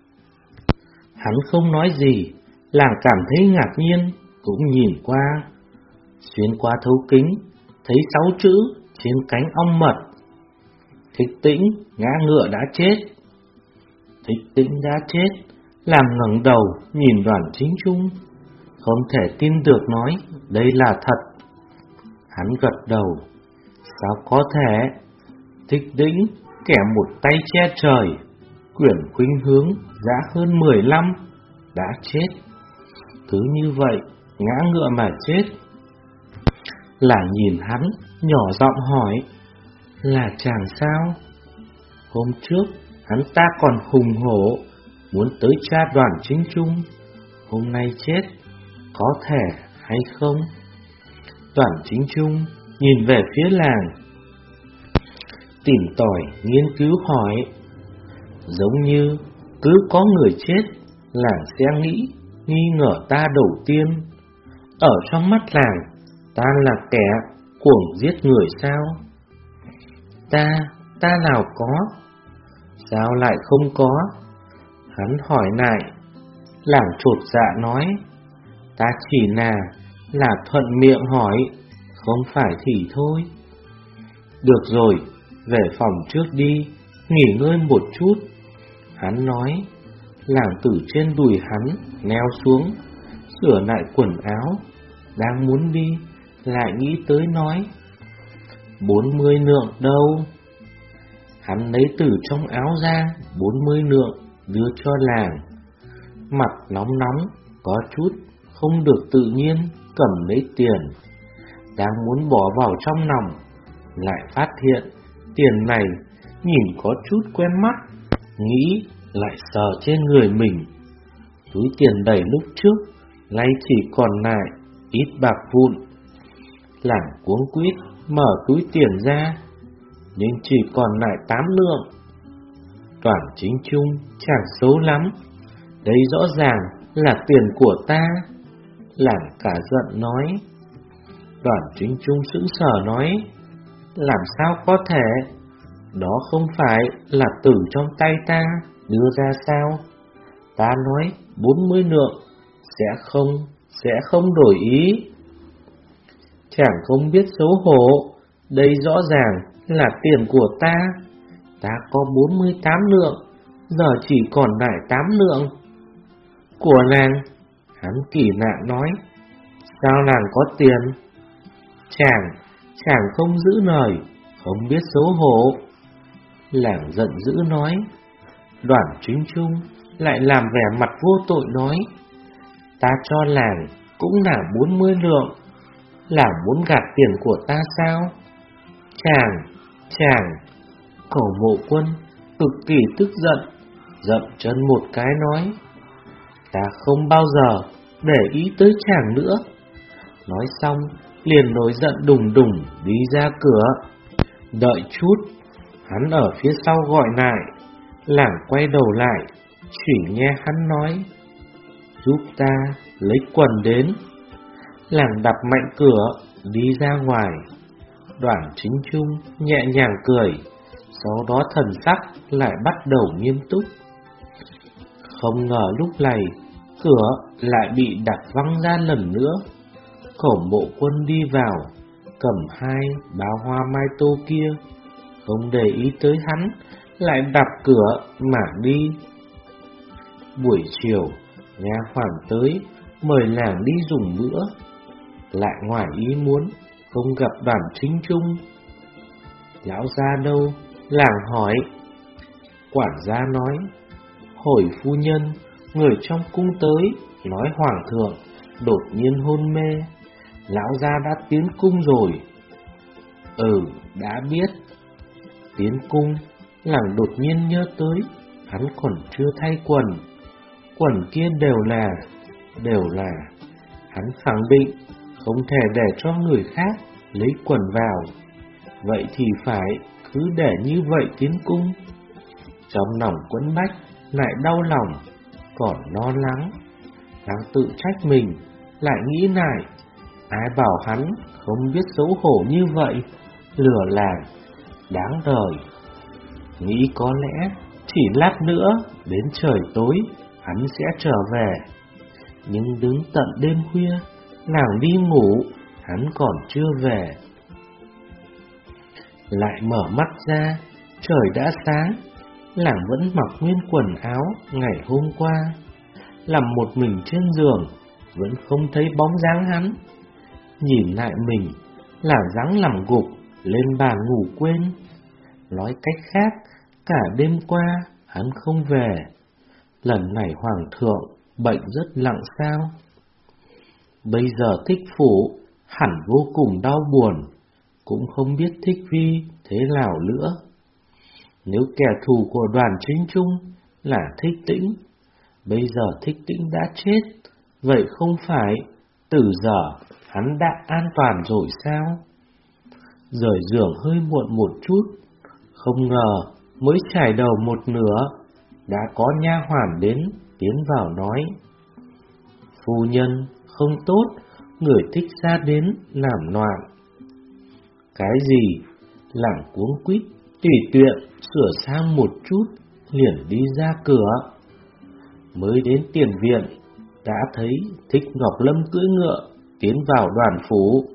Hắn không nói gì, làng cảm thấy ngạc nhiên, cũng nhìn qua. Xuyên qua thấu kính, thấy sáu chữ trên cánh ong mật: Thích Tĩnh ngã ngựa đã chết. Thích Tĩnh đã chết, làm ngẩng đầu nhìn Đoàn Chính Trung, không thể tin được nói đây là thật. Hắn gật đầu, sao có thể? Thích Tĩnh kẻ một tay che trời, quyển khuynh hướng giá hơn mười lăm, đã chết. Cứ như vậy ngã ngựa mà chết. Là nhìn hắn, nhỏ giọng hỏi, là chàng sao? Hôm trước hắn ta còn hùng hổ muốn tới tra Đoàn Chính Trung, hôm nay chết, có thể hay không? Đoàn Chính Trung nhìn về phía làng, tìm tòi nghiên cứu hỏi, giống như cứ có người chết, làng sẽ nghĩ nghi ngờ ta đầu tiên. Ở trong mắt làng, ta là kẻ cuồng giết người sao? Ta, ta nào có? Sao lại không có? Hắn hỏi lại. Làng chột dạ nói, ta chỉ là, là thuận miệng hỏi, không phải thì thôi. Được rồi, về phòng trước đi, nghỉ ngơi một chút. Hắn nói. Làng từ trên đùi hắn leo xuống, sửa lại quần áo, đang muốn đi, lại nghĩ tới nói, bốn mươi lượng đâu? Hắn lấy từ trong áo ra bốn mươi lượng đưa cho làng. Mặt nóng nóng, có chút không được tự nhiên, cầm lấy tiền, đang muốn bỏ vào trong lòng, lại phát hiện tiền này nhìn có chút quen mắt, nghĩ lại sờ trên người mình. Túi tiền đầy lúc trước nay chỉ còn lại ít bạc vụn. Làng cuống quýt mở túi tiền ra, nhưng chỉ còn lại tám lượng. Đoàn Chính Trung chẳng xấu lắm, đây rõ ràng là tiền của ta. Làng cả giận nói. Đoàn Chính Trung sững sờ nói, làm sao có thể? Đó không phải là từ trong tay ta đưa ra sao? Ta nói bốn mươi lượng, sẽ không, sẽ không đổi ý. Chẳng không biết xấu hổ, đây rõ ràng là tiền của ta. Ta có bốn mươi tám lượng, giờ chỉ còn lại tám lượng. Của nàng, hắn kỳ lạ nói, sao nàng có tiền? Chàng, chàng không giữ lời, không biết xấu hổ. Làng giận dữ nói. Đoàn Chính Trung lại làm vẻ mặt vô tội nói, ta cho làng cũng là bốn mươi lượng, là muốn gạt tiền của ta sao? Chàng, chàng. Cổ Mộ Quân cực kỳ tức giận, dậm chân một cái nói, ta không bao giờ để ý tới chàng nữa. Nói xong liền nổi giận đùng đùng đi ra cửa. Đợi chút, hắn ở phía sau gọi lại. Làng quay đầu lại, chỉ nghe hắn nói, giúp ta lấy quần đến. Làng đập mạnh cửa, đi ra ngoài. Đoàn Chính Trung nhẹ nhàng cười, sau đó thần sắc lại bắt đầu nghiêm túc. Không ngờ lúc này, cửa lại bị đập văng ra lần nữa. Cổ Mộ Quân đi vào, cầm hai bào hoa mai tô kia, không để ý tới hắn, lại đập cửa mà đi. Buổi chiều, nha hoàn tới mời làng đi dùng bữa, lại ngoài ý muốn không gặp Đoàn Chính Trung. Lão gia đâu? Làng hỏi. Quản gia nói: Hồi phu nhân, người trong cung tới, nói hoàng thượng đột nhiên hôn mê, lão gia đã tiến cung rồi. Ừ, đã biết. Tiến cung, làng đột nhiên nhớ tới, hắn còn chưa thay quần. Quần kia đều là, đều là. Hắn khẳng định không thể để cho người khác lấy quần vào. Vậy thì phải cứ để như vậy tiến cung. Trong lòng quẫn bách, lại đau lòng, còn lo lắng. Đang tự trách mình, lại nghĩ lại, ai bảo hắn không biết xấu hổ như vậy, lừa làng, đáng đời. Nghĩ có lẽ chỉ lát nữa đến trời tối hắn sẽ trở về. Nhưng đứng tận đêm khuya, làng đi ngủ, hắn còn chưa về. Lại mở mắt ra, trời đã sáng, làng vẫn mặc nguyên quần áo ngày hôm qua. Nằm một mình trên giường, vẫn không thấy bóng dáng hắn. Nhìn lại mình, làng dáng nằm gục lên bàn ngủ quên. Nói cách khác, cả đêm qua hắn không về. Lần này hoàng thượng bệnh rất nặng sao? Bây giờ Thích Phủ hẳn vô cùng đau buồn, cũng không biết Thích Vi thế nào nữa. Nếu kẻ thù của Đoàn Chính Trung là Thích Tĩnh, bây giờ Thích Tĩnh đã chết, vậy không phải từ giờ hắn đã an toàn rồi sao? Rời giường hơi muộn một chút, không ngờ mới trải đầu một nửa, đã có nha hoàn đến tiến vào nói: Phu nhân không tốt, người Thích gia đến làm loạn. Cái gì? Làng cuống quýt tùy tiện sửa sang một chút, liền đi ra cửa. Mới đến tiền viện, đã thấy Thích Ngọc Lâm cưỡi ngựa tiến vào Đoàn phủ.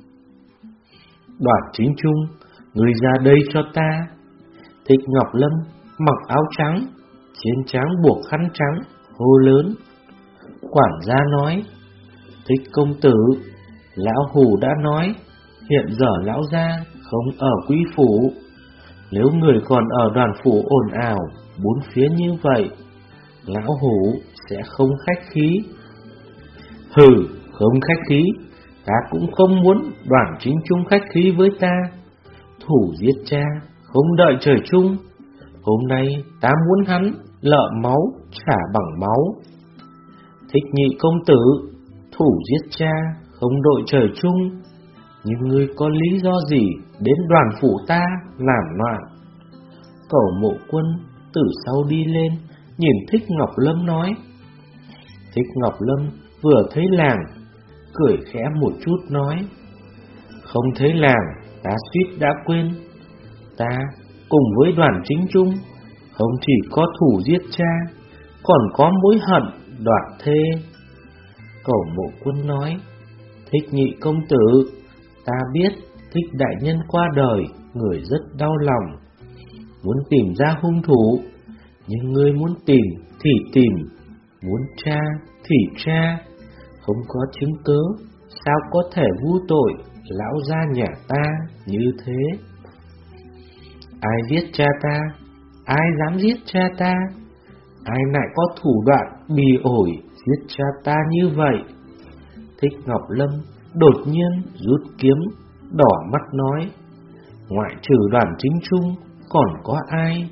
Đoàn Chính Trung, người ra đây cho ta. Thích Ngọc Lâm mặc áo trắng, trên trán buộc khăn trắng, hô lớn. Quản gia nói: Thích công tử, lão hủ đã nói, hiện giờ lão gia không ở quý phủ. Nếu người còn ở Đoàn phủ ồn ào bốn phía như vậy, lão hủ sẽ không khách khí. Hừ, không khách khí, ta cũng không muốn Đoàn Chính Trung khách khí với ta. Thủ giết cha, không đợi trời chung. Hôm nay ta muốn hắn lợ máu trả bằng máu. Thích nhị công tử, thủ giết cha, không đội trời chung. Nhưng ngươi có lý do gì đến Đoàn phủ ta làm loạn? Cẩu Mộ Quân từ sau đi lên, nhìn Thích Ngọc Lâm nói. Thích Ngọc Lâm vừa thấy làng, cười khẽ một chút nói: Không thấy làng, ta suýt đã quên. Ta cùng với Đoàn Chính Trung không chỉ có thủ giết cha, còn có mối hận đoạt thê. Cẩu Mộ Quân nói: Thích nhị công tử, ta biết Thích đại nhân qua đời, người rất đau lòng, muốn tìm ra hung thủ. Nhưng ngươi muốn tìm thì tìm, muốn tra thì tra, không có chứng cớ, sao có thể vu tội lão gia nhà ta như thế? Ai giết cha ta? Ai dám giết cha ta? Ai lại có thủ đoạn bỉ ổi giết cha ta như vậy? Thích Ngọc Lâm đột nhiên rút kiếm, đỏ mắt nói: Ngoại trừ Đoàn Chính Trung, còn có ai?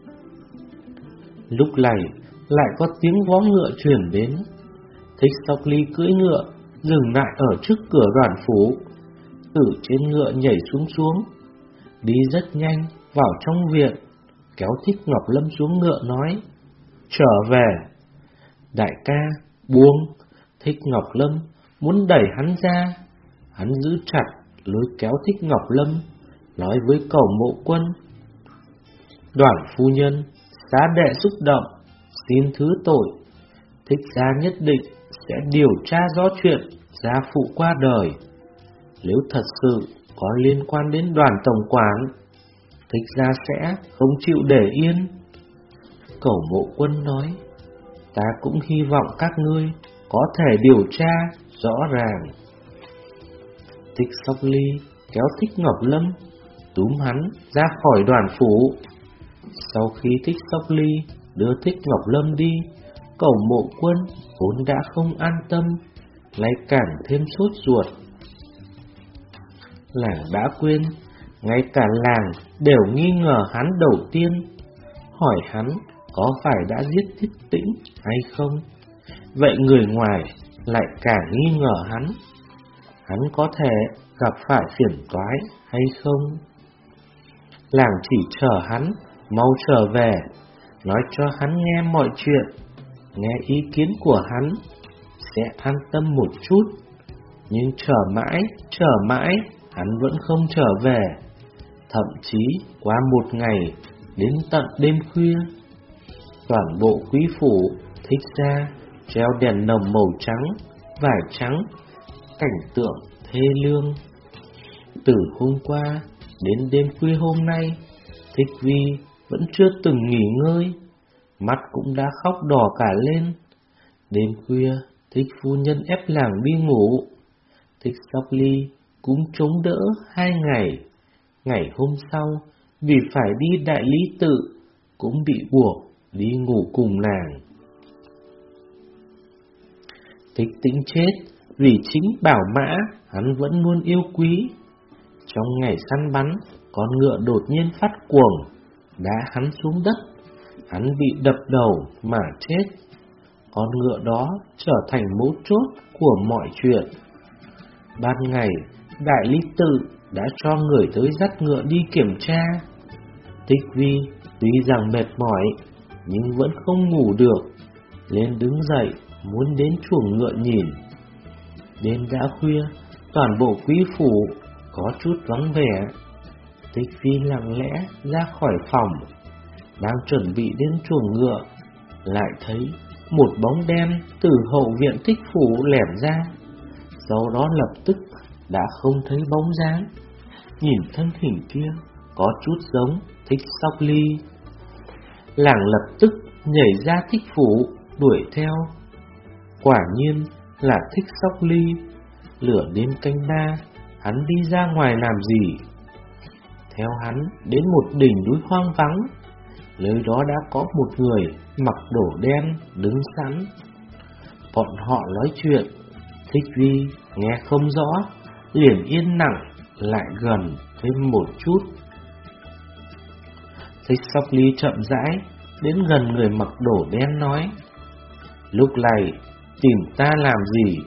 Lúc này lại có tiếng vó ngựa truyền đến. Thích Sóc Ly cưỡi ngựa dừng lại ở trước cửa Đoàn phủ, từ trên ngựa nhảy xuống xuống, đi rất nhanh vào trong viện, kéo Thích Ngọc Lâm xuống ngựa nói: Trở về. Đại ca, buông. Thích Ngọc Lâm muốn đẩy hắn ra, hắn giữ chặt lôi kéo Thích Ngọc Lâm, nói với Cẩu Mộ Quân: Đoàn phu nhân, xá đệ xúc động, xin thứ tội. Thích gia nhất định sẽ điều tra rõ chuyện gia phụ qua đời. Nếu thật sự có liên quan đến Đoàn tổng quản, Thích gia sẽ không chịu để yên. Cẩu Mộ Quân nói: Ta cũng hy vọng các ngươi có thể điều tra rõ ràng. Thích Sóc Ly kéo Thích Ngọc Lâm, túm hắn ra khỏi Đoàn phủ. Sau khi Thích Sóc Ly đưa Thích Ngọc Lâm đi, Cẩu Mộ Quân vốn đã không an tâm, lại càng thêm sốt ruột. Làng đã quên, ngay cả làng đều nghi ngờ hắn đầu tiên, hỏi hắn có phải đã giết Thích Tĩnh hay không. Vậy người ngoài lại càng nghi ngờ hắn, hắn có thể gặp phải phiền toái hay không. Làng chỉ chờ hắn mau trở về, nói cho hắn nghe mọi chuyện, nghe ý kiến của hắn, sẽ an tâm một chút. Nhưng chờ mãi, chờ mãi, hắn vẫn không trở về. Thậm chí qua một ngày, đến tận đêm khuya, toàn bộ quý phủ Thích gia treo đèn nồng màu trắng, vải trắng, cảnh tượng thê lương. Từ hôm qua đến đêm khuya hôm nay, Thích Vi vẫn chưa từng nghỉ ngơi, mắt cũng đã khóc đỏ cả lên. Đêm khuya, Thích phu nhân ép làng đi ngủ, Thích Sóc Ly cũng chống đỡ hai ngày. Ngày hôm sau, vì phải đi đại lý tự, cũng bị buộc đi ngủ cùng nàng. Thích Tĩnh chết vì chính Bảo Mã hắn vẫn luôn yêu quý. Trong ngày săn bắn, con ngựa đột nhiên phát cuồng, đá hắn xuống đất, hắn bị đập đầu mà chết. Con ngựa đó trở thành mấu chốt của mọi chuyện. Ban ngày, đại lý tự đã cho người tới dắt ngựa đi kiểm tra. Thích Vi tuy rằng mệt mỏi, nhưng vẫn không ngủ được, lên đứng dậy muốn đến chuồng ngựa nhìn. Đêm đã khuya, toàn bộ quý phủ có chút vắng vẻ. Thích Vi lặng lẽ ra khỏi phòng, đang chuẩn bị đến chuồng ngựa, lại thấy một bóng đen từ hậu viện Thích phủ lẻn ra, sau đó lập tức đã không thấy bóng dáng. Nhìn thân hình kia có chút giống Thích Sóc Ly, làng lập tức nhảy ra Thích phủ đuổi theo. Quả nhiên là Thích Sóc Ly. Lửa đêm canh ba, hắn đi ra ngoài làm gì? Theo hắn đến một đỉnh núi hoang vắng, nơi đó đã có một người mặc đồ đen đứng sẵn. Bọn họ nói chuyện, Thích Vi nghe không rõ, liền yên lặng lại gần thêm một chút. Thích Sóc Ly chậm rãi đến gần người mặc đồ đen nói: lúc này tìm ta làm gì?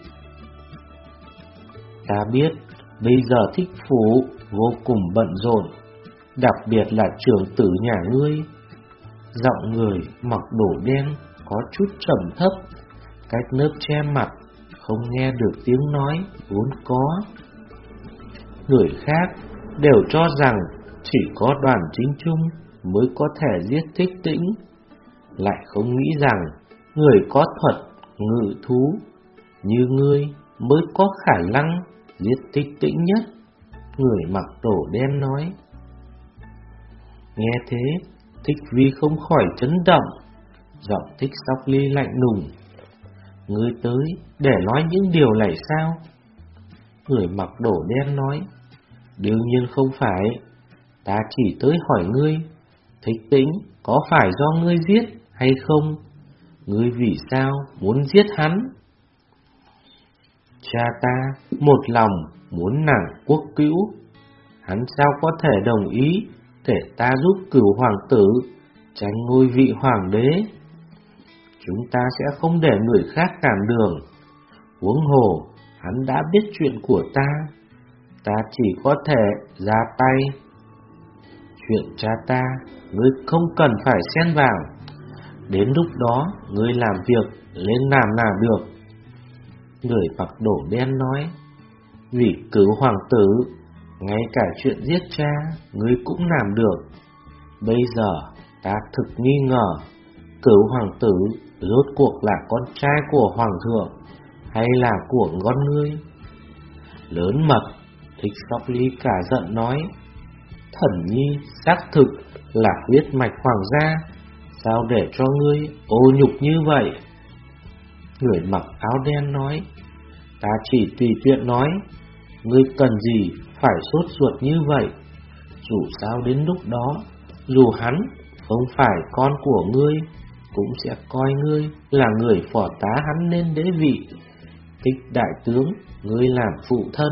Ta biết bây giờ Thích phủ vô cùng bận rộn, đặc biệt là trưởng tử nhà ngươi. Giọng người mặc đồ đen có chút trầm thấp, cách lớp che mặt, không nghe được tiếng nói vốn có. Người khác đều cho rằng chỉ có Đoàn Chính Trung mới có thể giết Thích Tĩnh, lại không nghĩ rằng người có thuật ngự thú như ngươi mới có khả năng giết Thích Tĩnh nhất. Người mặc đồ đen nói. Nghe thế, Thích Vi không khỏi chấn động, giọng Thích Sóc Ly lạnh lùng: ngươi tới để nói những điều này sao? Người mặc đồ đen nói: đương nhiên không phải, ta chỉ tới hỏi ngươi, Thích Tĩnh có phải do ngươi giết hay không? Ngươi vì sao muốn giết hắn? Cha ta một lòng muốn nàng quốc cữu, hắn sao có thể đồng ý để ta giúp Cửu hoàng tử tranh ngôi vị hoàng đế? Chúng ta sẽ không để người khác cản đường. Huống hồ hắn đã biết chuyện của ta, ta chỉ có thể ra tay. Chuyện cha ta ngươi không cần phải xen vào, đến lúc đó ngươi làm việc lên làm nào được. Người mặc đồ đen nói: vì Cửu hoàng tử, ngay cả chuyện giết cha ngươi cũng làm được. Bây giờ ta thực nghi ngờ Cửu hoàng tử rốt cuộc là con trai của hoàng thượng hay là của con ngươi? Lớn mật! Thích Sóc Ly cả giận nói: Thần nhi xác thực là huyết mạch hoàng gia, sao để cho ngươi ô nhục như vậy? Người mặc áo đen nói: ta chỉ tùy tiện nói, ngươi cần gì phải sốt ruột như vậy? Dù sao đến lúc đó, dù hắn không phải con của ngươi cũng sẽ coi ngươi là người phò tá hắn lên đế vị. Thích đại tướng, ngươi làm phụ thân.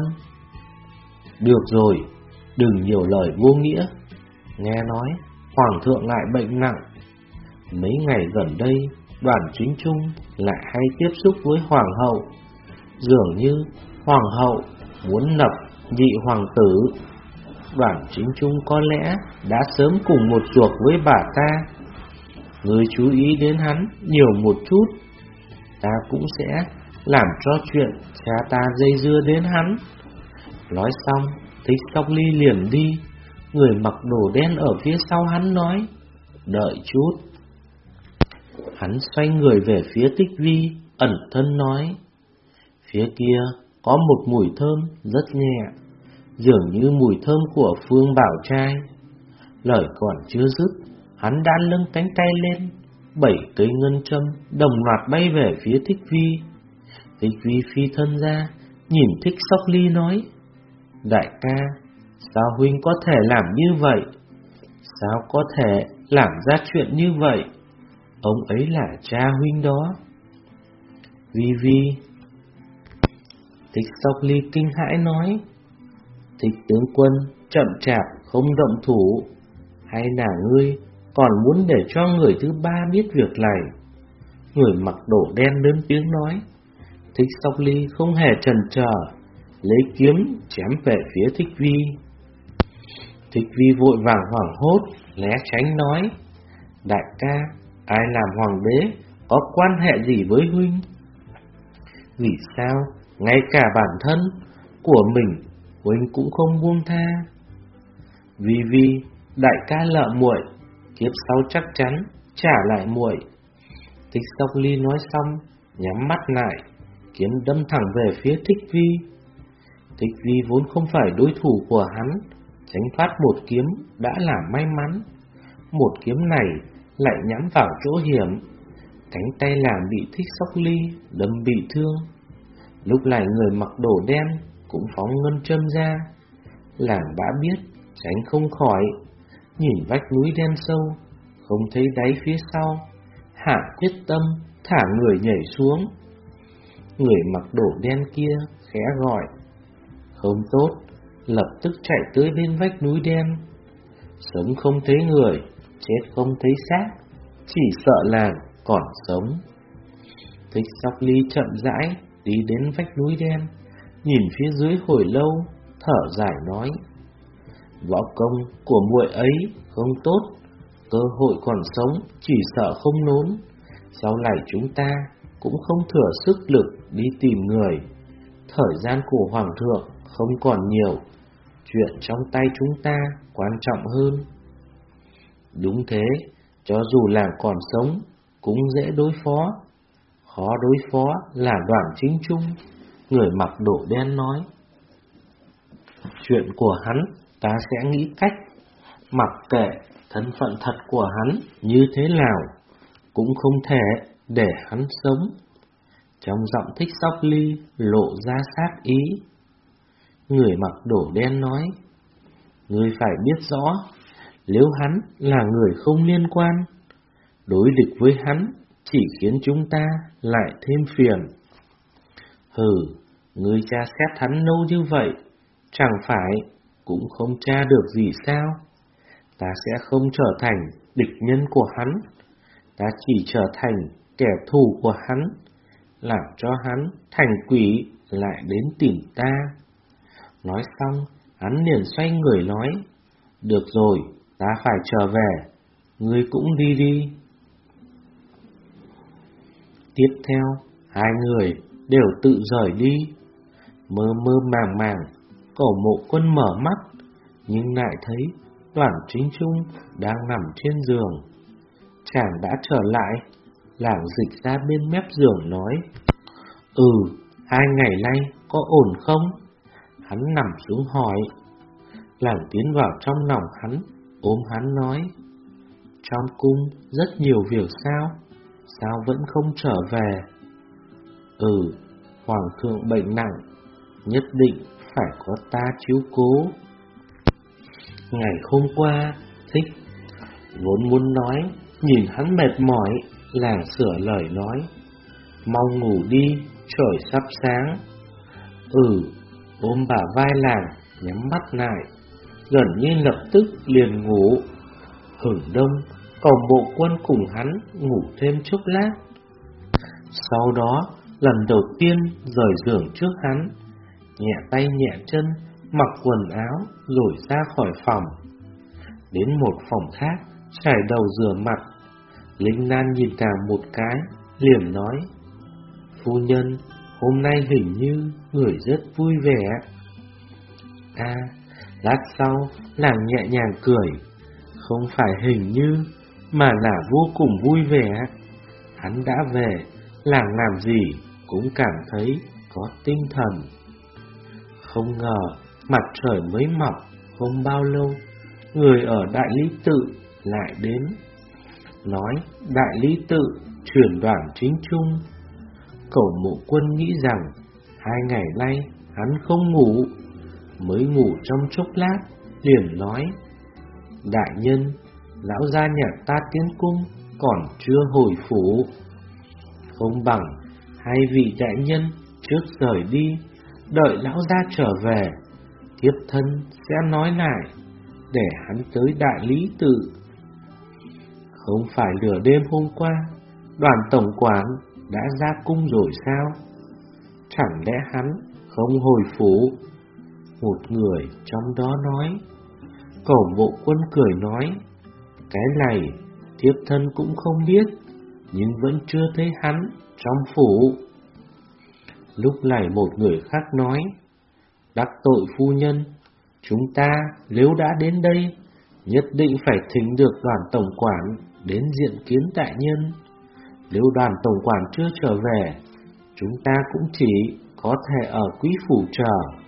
Được rồi, đừng nhiều lời vô nghĩa. Nghe nói hoàng thượng lại bệnh nặng. Mấy ngày gần đây Đoàn Chính Trung lại hay tiếp xúc với hoàng hậu. Dường như hoàng hậu muốn lập nhị hoàng tử. Đoàn Chính Trung có lẽ đã sớm cùng một ruột với bà ta. Ngươi chú ý đến hắn nhiều một chút, ta cũng sẽ làm cho chuyện cha ta dây dưa đến hắn. Nói xong, Thích Sóc Ly liền đi. Người mặc đồ đen ở phía sau hắn nói: đợi chút. Hắn xoay người về phía Tích Vi, ẩn thân nói: phía kia có một mùi thơm rất nhẹ, dường như mùi thơm của Phương Bảo Trai. Lời còn chưa dứt, hắn đã nâng cánh tay lên, bảy cây ngân châm đồng loạt bay về phía Thích Vi. Thích Vi phi thân ra, nhìn Thích Sóc Ly nói: đại ca, sao huynh có thể làm như vậy? Sao có thể làm ra chuyện như vậy? Ông ấy là cha huynh đó. Vi Vi. Thích Sóc Ly kinh hãi nói: Thích tướng quân chậm chạp không động thủ, hay là ngươi còn muốn để cho người thứ ba biết việc này? Người mặc đồ đen lớn tiếng nói. Thích Sóc Ly không hề chần chờ, lấy kiếm chém về phía Thích Vi. Thích Vi vội vàng hoảng hốt, né tránh nói: đại ca, ai làm hoàng đế có quan hệ gì với huynh? Vì sao ngay cả bản thân của mình huynh cũng không buông tha? Vi Vi, đại ca lợ muội, kiếp sau chắc chắn trả lại muội. Thích Sóc Ly nói xong, nhắm mắt lại, kiếm đâm thẳng về phía Thích Vi. Thích Vi vốn không phải đối thủ của hắn, tránh thoát một kiếm đã là may mắn. Một kiếm này lại nhắm vào chỗ hiểm, cánh tay làm bị Thích Sóc Ly đâm bị thương. Lúc này người mặc đồ đen cũng phóng ngân châm ra. Làng đã biết tránh không khỏi, nhìn vách núi đen sâu, không thấy đáy phía sau, hạ quyết tâm thả người nhảy xuống. Người mặc đồ đen kia khẽ gọi: không tốt, lập tức chạy tới bên vách núi đen. Sống không thấy người, chết không thấy xác, chỉ sợ làng còn sống. Thích Sóc Ly chậm rãi đi đến vách núi đen, nhìn phía dưới hồi lâu, thở dài nói: võ công của muội ấy không tốt, cơ hội còn sống chỉ sợ không nốn. Sau này chúng ta cũng không thừa sức lực đi tìm người. Thời gian của hoàng thượng không còn nhiều, chuyện trong tay chúng ta quan trọng hơn. Đúng thế, cho dù làng còn sống cũng dễ đối phó, khó đối phó là Đoàn Chính Trung. Người mặc đồ đen nói: chuyện của hắn ta sẽ nghĩ cách, mặc kệ thân phận thật của hắn như thế nào, cũng không thể để hắn sống. Trong giọng Thích Sóc Ly lộ ra sát ý. Người mặc đồ đen nói: ngươi phải biết rõ, nếu hắn là người không liên quan, đối địch với hắn chỉ khiến chúng ta lại thêm phiền. Hừ, ngươi tra xét hắn lâu như vậy, chẳng phải cũng không tra được gì sao? Ta sẽ không trở thành địch nhân của hắn, ta chỉ trở thành kẻ thù của hắn, làm cho hắn thành quỷ lại đến tìm ta. Nói xong, hắn liền xoay người nói: được rồi, ta phải trở về, ngươi cũng đi đi. Tiếp theo, hai người đều tự rời đi. Mơ mơ màng màng, Cổ Mộ Quân mở mắt, nhưng lại thấy Đoàn Chính Trung đang nằm trên giường. Chàng đã trở lại, lảng dịch ra bên mép giường nói: Ừ, hai ngày nay có ổn không? Hắn nằm xuống hỏi. Lảng tiến vào trong lòng hắn, ôm hắn nói: trong cung rất nhiều việc sao? Sao vẫn không trở về? Ừ, hoàng thượng bệnh nặng, nhất định phải có ta chiếu cố. Ngày hôm qua, Thích Vốn muốn nói, nhìn hắn mệt mỏi, làng sửa lời nói: mau ngủ đi, trời sắp sáng. Ừ, ôm bả vai làng, nhắm mắt lại, gần như lập tức liền ngủ. Hưởng đông, Cẩu Mộ Quân cùng hắn ngủ thêm chốc lát. Sau đó, lần đầu tiên rời giường trước hắn, nhẹ tay nhẹ chân, mặc quần áo rồi ra khỏi phòng. Đến một phòng khác, chải đầu rửa mặt. Linh Nan nhìn nàng một cái, liền nói: phu nhân, hôm nay hình như người rất vui vẻ. À, lát sau, nàng nhẹ nhàng cười. Không phải hình như, mà là vô cùng vui vẻ. Hắn đã về, làng làm gì cũng cảm thấy có tinh thần. Không ngờ, mặt trời mới mọc, không bao lâu, người ở Đại Lý Tự lại đến. Nói Đại Lý Tự chuyển Đoàn Chính Trung. Cẩu Mộ Quân nghĩ rằng hai ngày nay hắn không ngủ, mới ngủ trong chốc lát, liền nói: đại nhân, lão gia nhà ta tiến cung còn chưa hồi phủ. Không bằng hai vị đại nhân trước rời đi, đợi lão gia trở về, thiếp thân sẽ nói lại, để hắn tới Đại Lý Tự. Không phải nửa đêm hôm qua Đoàn tổng quản đã ra cung rồi sao? Chẳng lẽ hắn không hồi phủ? Một người trong đó nói. Cẩu Mộ Quân cười nói: cái này thiếp thân cũng không biết, nhưng vẫn chưa thấy hắn trong phủ. Lúc này một người khác nói: đắc tội phu nhân, chúng ta nếu đã đến đây, nhất định phải thỉnh được Đoàn tổng quản đến diện kiến đại nhân. Nếu Đoàn tổng quản chưa trở về, chúng ta cũng chỉ có thể ở quý phủ chờ.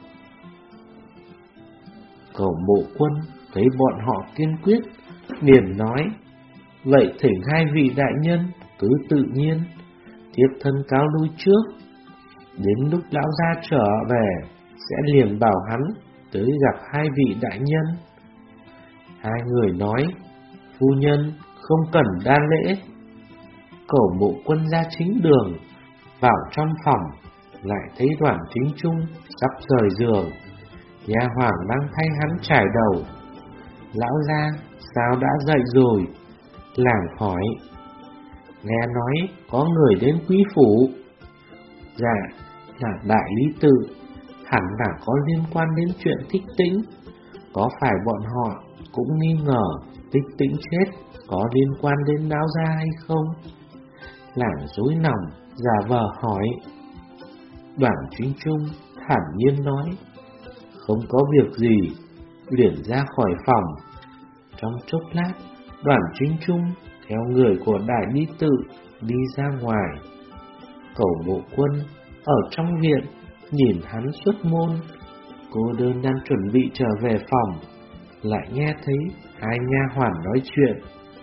Cẩu Mộ Quân thấy bọn họ kiên quyết, liền nói: vậy thỉnh hai vị đại nhân cứ tự nhiên, thiếp thân cáo lui trước. Đến lúc lão gia trở về, sẽ liền bảo hắn tới gặp hai vị đại nhân. Hai người nói: phu nhân không cần đa lễ. Cẩu Mộ Quân ra chính đường, vào trong phòng, lại thấy Đoàn Chính Trung sắp rời giường. Nha hoàn đang thay hắn trải đầu. Lão gia sao đã dậy rồi? Làng hỏi. Nghe nói có người đến quý phủ. Dạ, là Đại Lý Tự, hẳn là có liên quan đến chuyện Thích Tĩnh. Có phải bọn họ cũng nghi ngờ Thích Tĩnh chết có liên quan đến lão gia hay không? Làng rối lòng, giả vờ hỏi. Đoàn Chính Trung thản nhiên nói: không có việc gì, liền ra khỏi phòng. Trong chốc lát, Đoàn Chính Trung theo người của Đại Lý Tự đi ra ngoài. Cẩu Mộ Quân ở trong viện nhìn hắn xuất môn. Cô đơn đang chuẩn bị trở về phòng, lại nghe thấy hai nha hoàn nói chuyện.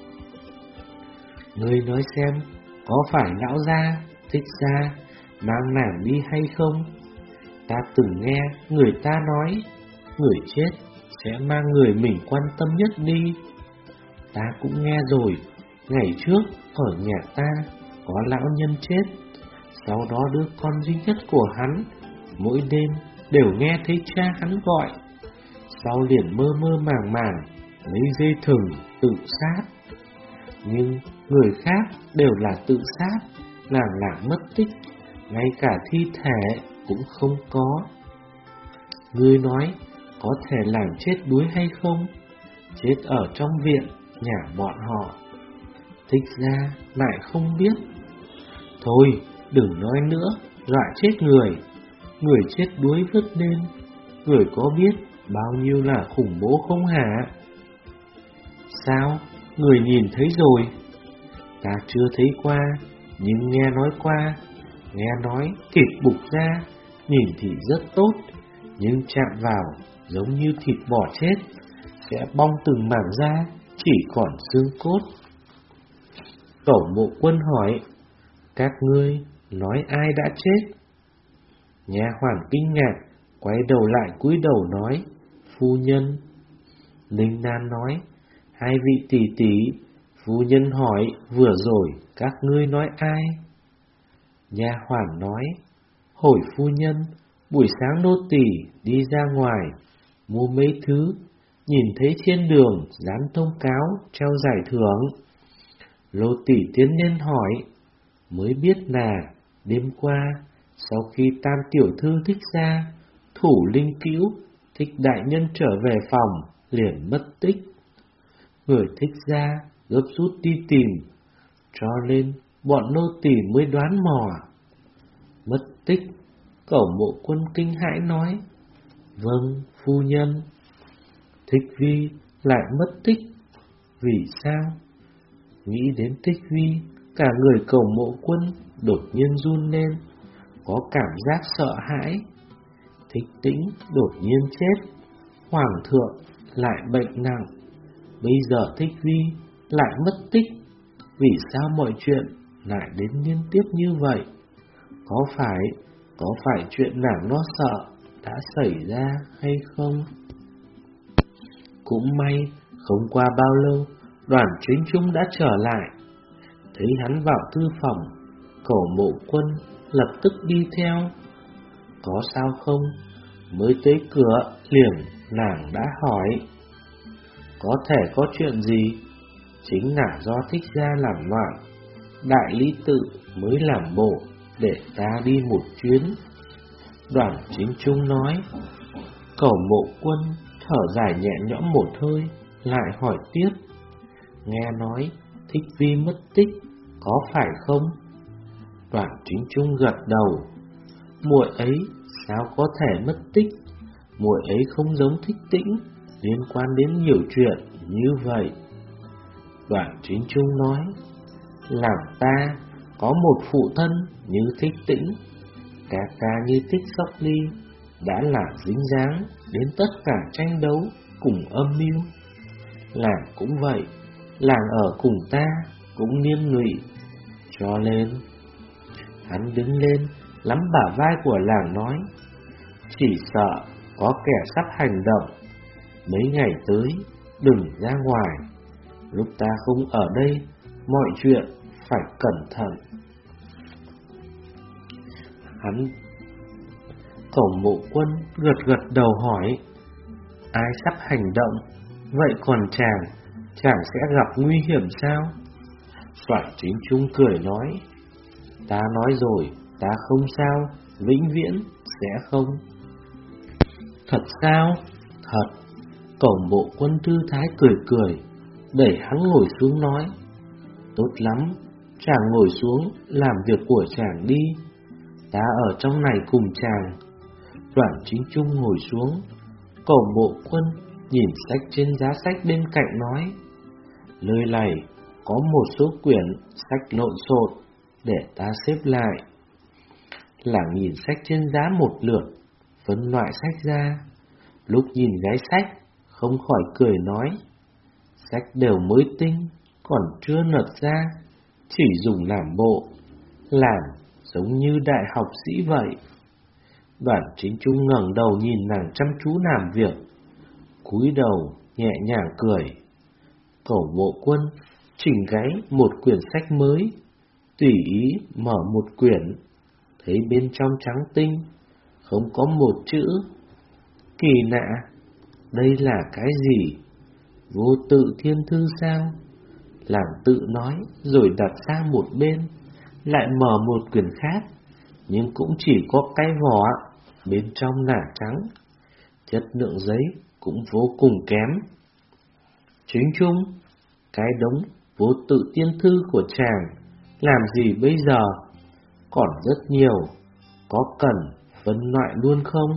Ngươi nói xem, có phải lão gia, Thích gia mang nàng đi hay không? Ta từng nghe người ta nói, người chết sẽ mang người mình quan tâm nhất đi. Ta cũng nghe rồi, ngày trước ở nhà ta có lão nhân chết, sau đó đứa con duy nhất của hắn mỗi đêm đều nghe thấy cha hắn gọi, sau liền mơ mơ màng màng lấy dây thừng tự sát. Nhưng người khác đều là tự sát, nàng là mất tích, ngay cả thi thể cũng không có. Ngươi nói có thể làm chết đuối hay không? Chết ở trong viện nhà bọn họ. Thích ra lại không biết. Thôi đừng nói nữa, dọa chết người. Người chết đuối vứt lên, người có biết bao nhiêu là khủng bố không hả? Sao? Người nhìn thấy rồi? Ta chưa thấy qua, nhưng nghe nói qua. Nghe nói thịt bục ra, nhìn thì rất tốt, nhưng chạm vào giống như thịt bò chết, sẽ bong từng mảng ra, chỉ còn xương cốt. Cẩu Mộ Quân hỏi: các ngươi nói ai đã chết? Nha hoàn kinh ngạc, quay đầu lại cúi đầu nói: phu nhân. Linh Nan nói: Hai vị tỷ tỷ, phu nhân hỏi vừa rồi các ngươi nói ai? Nha hoàn nói, hồi phu nhân, buổi sáng nô tỳ đi ra ngoài mua mấy thứ, nhìn thấy trên đường dán thông cáo treo giải thưởng. Lô tỳ tiến lên hỏi, mới biết là đêm qua sau khi Tam tiểu thư Thích Gia thủ linh cữu Thích đại nhân trở về phòng liền mất tích. Người Thích Gia gấp rút đi tìm, cho nên bọn nô tỳ mới đoán mò. Mất tích? Cẩu Mộ Quân kinh hãi nói, vâng phu nhân. Thích Vi lại mất tích, vì sao? Nghĩ đến Thích Vi, cả người Cẩu Mộ Quân đột nhiên run lên, có cảm giác sợ hãi. Thích Tĩnh đột nhiên chết, Hoàng thượng lại bệnh nặng, bây giờ Thích Vi lại mất tích. Vì sao mọi chuyện lại đến liên tiếp như vậy? Có phải, có phải chuyện nàng lo sợ đã xảy ra hay không? Cũng may, không qua bao lâu, Đoàn Chính Trung đã trở lại. Thấy hắn vào thư phòng, Cẩu Mộ Quân lập tức đi theo. Có sao không? Mới tới cửa liền nàng đã hỏi. Có thể có chuyện gì? Chính là do Thích Gia làm loạn, Đại Lý Tự mới làm bộ để ta đi một chuyến. Đoàn Chính Trung nói. Cẩu Mộ Quân thở dài nhẹ nhõm một hơi, lại hỏi tiếp. Nghe nói Thích Vi mất tích, có phải không? Đoàn Chính Trung gật đầu. Muội ấy sao có thể mất tích? Muội ấy không giống Thích Tĩnh, liên quan đến nhiều chuyện như vậy. Đoàn Chính Trung nói, làng ta có một phụ thân như Thích Tĩnh, ca ca như Thích Sóc Ly, đã là dính dáng đến tất cả tranh đấu cùng âm mưu. Làng cũng vậy, làng ở cùng ta cũng liên lụy, cho nên hắn đứng lên nắm bả vai của làng nói, chỉ sợ có kẻ sắp hành động. Mấy ngày tới đừng ra ngoài, lúc ta không ở đây, mọi chuyện phải cẩn thận. Hắn Cẩu Mộ Quân gật gật đầu hỏi, ai sắp hành động? Vậy còn chàng, chàng sẽ gặp nguy hiểm sao? Đoàn Chính Trung cười nói, ta nói rồi, ta không sao, vĩnh viễn sẽ không. Thật sao? Thật. Cẩu Mộ Quân thư thái cười cười, đẩy hắn ngồi xuống nói, tốt lắm, chàng ngồi xuống làm việc của chàng đi, ta ở trong này cùng chàng. Đoàn Chính Trung ngồi xuống, Cẩu Mộ Quân nhìn sách trên giá sách bên cạnh nói, nơi này có một số quyển sách lộn xộn, để ta xếp lại. Làng nhìn sách trên giá một lượt, phân loại sách ra, lúc nhìn gái sách không khỏi cười nói, sách đều mới tinh, còn chưa nợt ra, chỉ dùng làm bộ, làm giống như đại học sĩ vậy. Đoàn Chính Trung ngẩng đầu nhìn nàng chăm chú làm việc, cúi đầu nhẹ nhàng cười. Cẩu Mộ Quân chỉnh gáy một quyển sách mới, tùy ý mở một quyển, thấy bên trong trắng tinh, không có một chữ. Kỳ lạ, đây là cái gì? Vô Tự Thiên Thư sao? Làng tự nói rồi đặt sang một bên, lại mở một quyển khác, nhưng cũng chỉ có cái vỏ, bên trong là trắng, chất lượng giấy cũng vô cùng kém. Chính Trung, cái đống Vô Tự Tiên Thư của chàng làm gì bây giờ? Còn rất nhiều, có cần phân loại luôn không?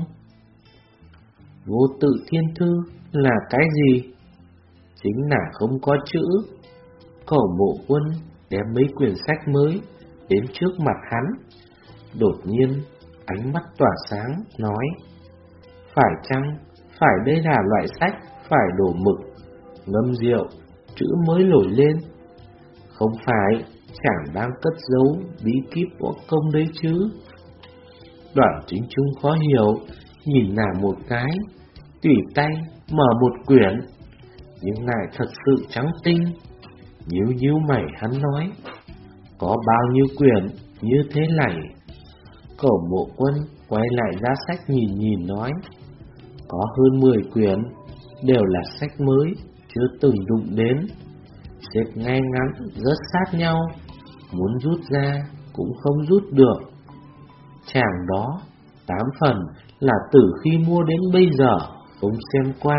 Vô Tự Thiên Thư là cái gì? Chính là không có chữ. Cẩu Mộ Quân đem mấy quyển sách mới đến trước mặt hắn, đột nhiên ánh mắt tỏa sáng nói, phải chăng phải đây là loại sách phải đổ mực, ngâm rượu, chữ mới nổi lên? Không phải chàng đang cất giấu bí kíp võ công đấy chứ? Đoàn Chính Trung khó hiểu, nhìn nàng một cái, tùy tay mở một quyển, nhưng lại thật sự trắng tinh. Nhíu nhíu mày hắn nói, có bao nhiêu quyển như thế này? Cổ Mộ Quân quay lại giá sách nhìn nhìn nói, có hơn mười quyển, đều là sách mới, chưa từng đụng đến, xếp ngay ngắn, rất sát nhau, muốn rút ra cũng không rút được. Chàng đó, tám phần là từ khi mua đến bây giờ, không xem qua.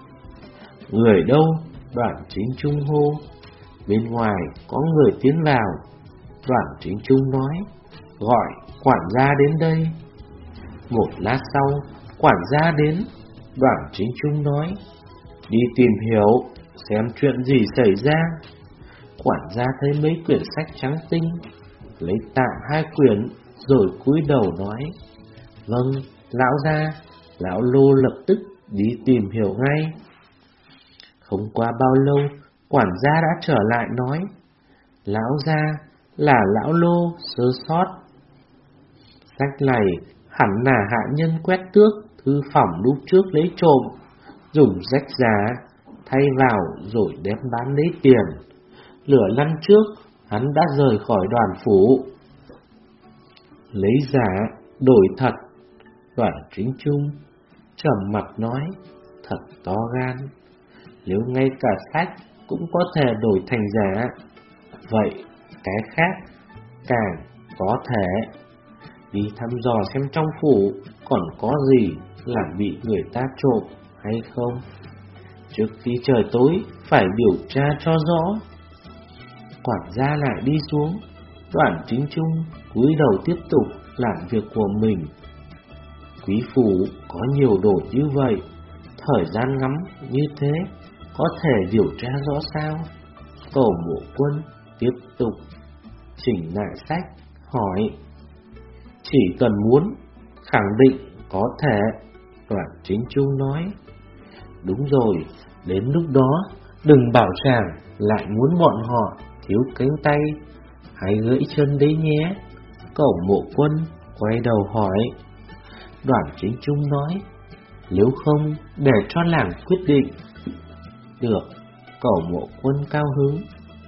Người đâu? Đoạn Chính Trung hô. Bên ngoài có người tiến vào. Đoạn Chính Trung nói, gọi quản gia đến đây. Một lát sau, quản gia đến. Đoạn Chính Trung nói, đi tìm hiểu, xem chuyện gì xảy ra. Quản gia thấy mấy quyển sách trắng tinh, lấy tạm hai quyển, rồi cúi đầu nói, vâng, lão gia. Lão Lô lập tức đi tìm hiểu ngay. Không qua bao lâu, quản gia đã trở lại nói, lão gia, là lão Lô sơ sót. Sách này hẳn là hạ nhân quét tước thư phòng lúc trước lấy trộm, dùng rách giá thay vào rồi đem bán lấy tiền. Lửa lăn trước, hắn đã rời khỏi đoàn phủ, lấy giả đổi thật. Đoạn Chính Trung trầm mặt nói, thật to gan, nếu ngay cả sách cũng có thể đổi thành giả, vậy cái khác càng có thể. Đi thăm dò xem trong phủ còn có gì là bị người ta trộm hay không. Trước khi trời tối phải điều tra cho rõ. Quản gia lại đi xuống. Đoạn Chính Trung cúi đầu tiếp tục làm việc của mình. Quý phủ có nhiều đồ như vậy, thời gian ngắn như thế, có thể điều tra rõ sao? Cổ Mộ Quân tiếp tục chỉnh lại sách, hỏi, chỉ cần muốn, khẳng định có thể. Đoạn Chính Trung nói, đúng rồi, đến lúc đó đừng bảo chàng lại muốn bọn họ thiếu cánh tay hay gãy chân đấy nhé. Cổ Mộ Quân quay đầu hỏi. Đoạn Chính Trung nói, nếu không để cho làng quyết định. Được. Cổ Mộ Quân cao hứng.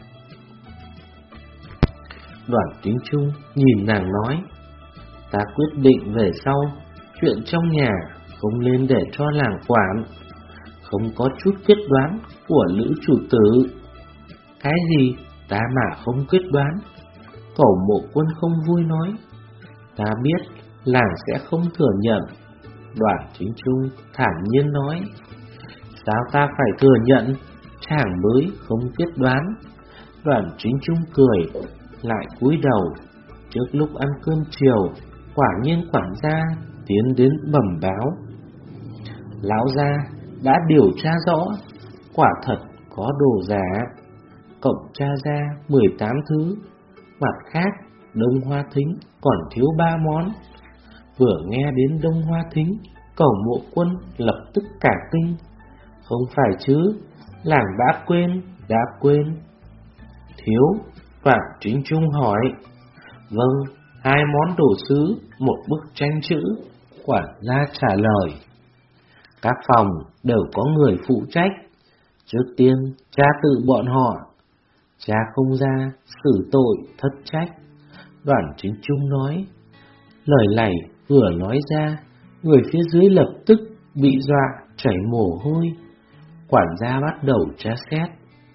Đoạn Chính Trung nhìn nàng nói, ta quyết định về sau, chuyện trong nhà không nên để cho làng quản, không có chút quyết đoán của Lữ chủ tử. Cái gì ta mà không quyết đoán? Cổ Mộ Quân không vui nói, ta biết làng sẽ không thừa nhận. Đoạn Chính Trung thản nhiên nói, sao ta phải thừa nhận, chàng mới không quyết đoán. Đoạn Chính Trung cười, lại cúi đầu. Trước lúc ăn cơm chiều, quả nhiên quản gia tiến đến bẩm báo, lão gia đã điều tra rõ, quả thật có đồ giả, cộng tra ra mười tám thứ. Mặt khác, Đông Hoa Thính còn thiếu ba món. Vừa nghe đến Đông Hoa Thính, Cổ Mộ Quân lập tức cả kinh. Không phải chứ, làng đã quên, đã quên. Thiếu. Đoạn Chính Trung hỏi. Vâng, hai món đồ sứ, một bức tranh chữ. Quản gia trả lời. Các phòng đều có người phụ trách, trước tiên tra tự bọn họ, tra không ra xử tội thất trách. Đoạn Chính Trung nói. Lời này vừa nói ra, người phía dưới lập tức bị dọa chảy mồ hôi. Quản gia bắt đầu tra xét.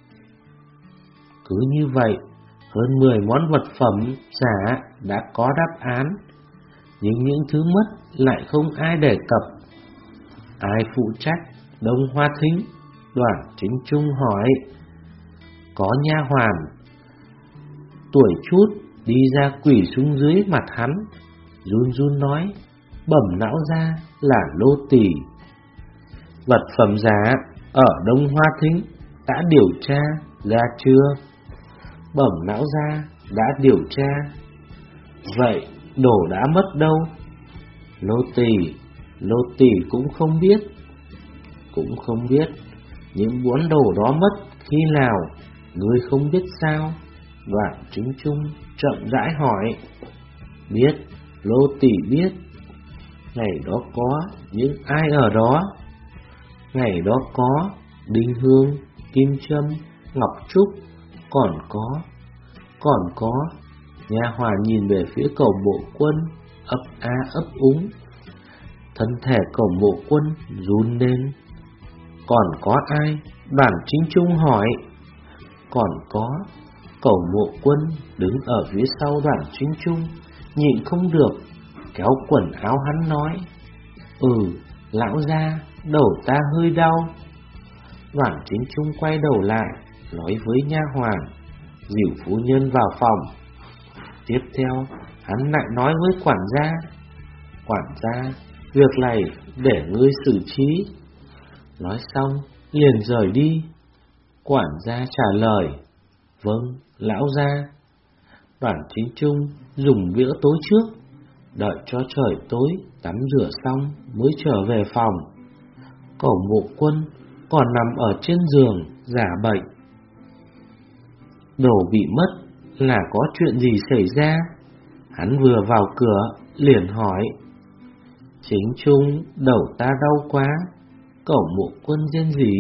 Cứ như vậy, hơn mười món vật phẩm giả đã có đáp án, nhưng những thứ mất lại không ai đề cập. Ai phụ trách? Đông Hoa Thính. Đoạn Chính Trung hỏi. Có nha hoàn tuổi chút đi ra quỳ xuống dưới mặt hắn, run run nói, bẩm lão gia là nô tỳ. Vật phẩm giả ở Đông Hoa Thính đã điều tra ra chưa? Bẩm lão gia đã điều tra. Vậy đồ đã mất đâu? Nô tỳ, nô tỳ cũng không biết. Cũng không biết. Những món đồ đó mất khi nào, ngươi không biết sao? Đoạn Chính Trung chậm rãi hỏi. Biết, nô tỳ biết. Ngày đó có những ai ở đó? Ngày đó có Đinh Hương, kim châm, ngọc trúc, còn có, còn có. Nha hoàn nhìn về phía Cẩu Mộ Quân, ấp a ấp úng. Thân thể Cẩu Mộ Quân run lên. Còn có ai? Đoàn Chính Trung hỏi. Còn có. Cẩu Mộ Quân đứng ở phía sau Đoàn Chính Trung, nhịn không được, kéo quần áo hắn nói: Ừ, lão gia, đầu ta hơi đau. Đoàn Chính Trung quay đầu lại, nói với nha hoàn: Dìu phu nhân vào phòng. Tiếp theo, hắn lại nói với quản gia: Quản gia, việc này để ngươi xử trí. Nói xong, liền rời đi. Quản gia trả lời: Vâng, lão gia. Đoàn Chính Trung dùng bữa tối trước, đợi cho trời tối, tắm rửa xong mới trở về phòng. Cẩu Mộ Quân còn nằm ở trên giường giả bệnh. Đồ bị mất là có chuyện gì xảy ra? Hắn vừa vào cửa liền hỏi. Chính Trung, đầu ta đau quá. Cẩu Mộ Quân rên rỉ.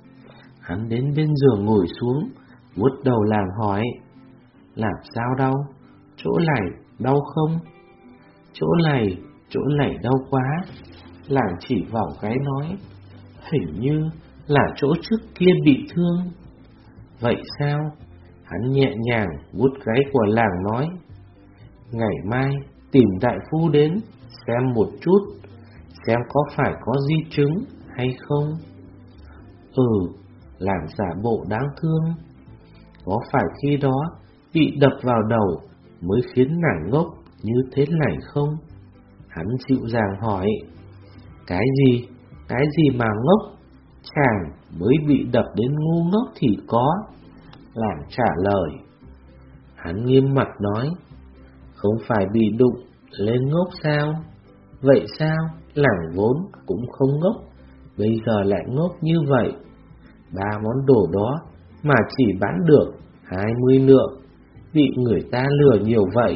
Hắn đến bên giường ngồi xuống, vuốt đầu làng hỏi: Làm sao đau? Chỗ này đau không? Chỗ này, chỗ này đau quá. Làng chỉ vào cái nói: Hình như là chỗ trước kia bị thương. Vậy sao? Hắn nhẹ nhàng vuốt gáy của làng nói: Ngày mai tìm đại phu đến xem một chút, xem có phải có di chứng hay không. Ừ, làng giả bộ đáng thương. Có phải khi đó bị đập vào đầu mới khiến nàng ngốc như thế này không? Hắn dịu dàng hỏi. Cái gì? Cái gì mà ngốc? Chàng mới bị đập đến ngu ngốc thì có. Làng trả lời. Hắn nghiêm mặt nói. Không phải bị đụng lên ngốc sao? Vậy sao? Làng vốn cũng không ngốc, bây giờ lại ngốc như vậy. Ba món đồ đó mà chỉ bán được hai mươi lượng, bị người ta lừa nhiều vậy.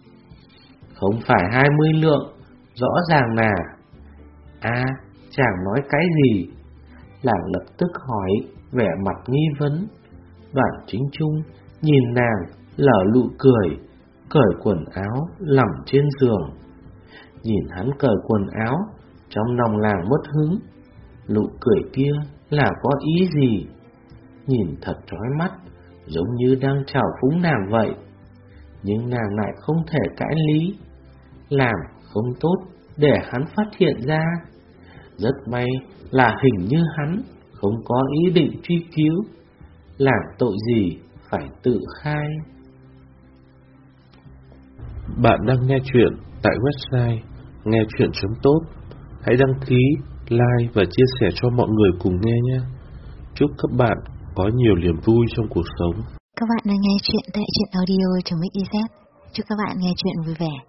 Không phải hai mươi lượng, rõ ràng là... À, chàng nói cái gì? Làng lập tức hỏi, vẻ mặt nghi vấn. Đoàn Chính Trung nhìn nàng lở lụ cười, cởi quần áo nằm trên giường. Nhìn hắn cởi quần áo, trong lòng làng mất hứng. Nụ cười kia là có ý gì? Nhìn thật chói mắt, giống như đang trào phúng nàng vậy. Nhưng nàng lại không thể cãi lý, làm không tốt để hắn phát hiện ra. Rất may là hình như hắn không có ý định truy cứu, làm tội gì phải tự khai. Bạn đang nghe chuyện tại website nghe chuyện chấm tốt. Hãy đăng ký, like và chia sẻ cho mọi người cùng nghe nhé. Chúc các bạn có nhiều niềm vui trong cuộc sống. Các bạn đang nghe chuyện tại truyện audio chấm xyz. Chúc các bạn nghe chuyện vui vẻ.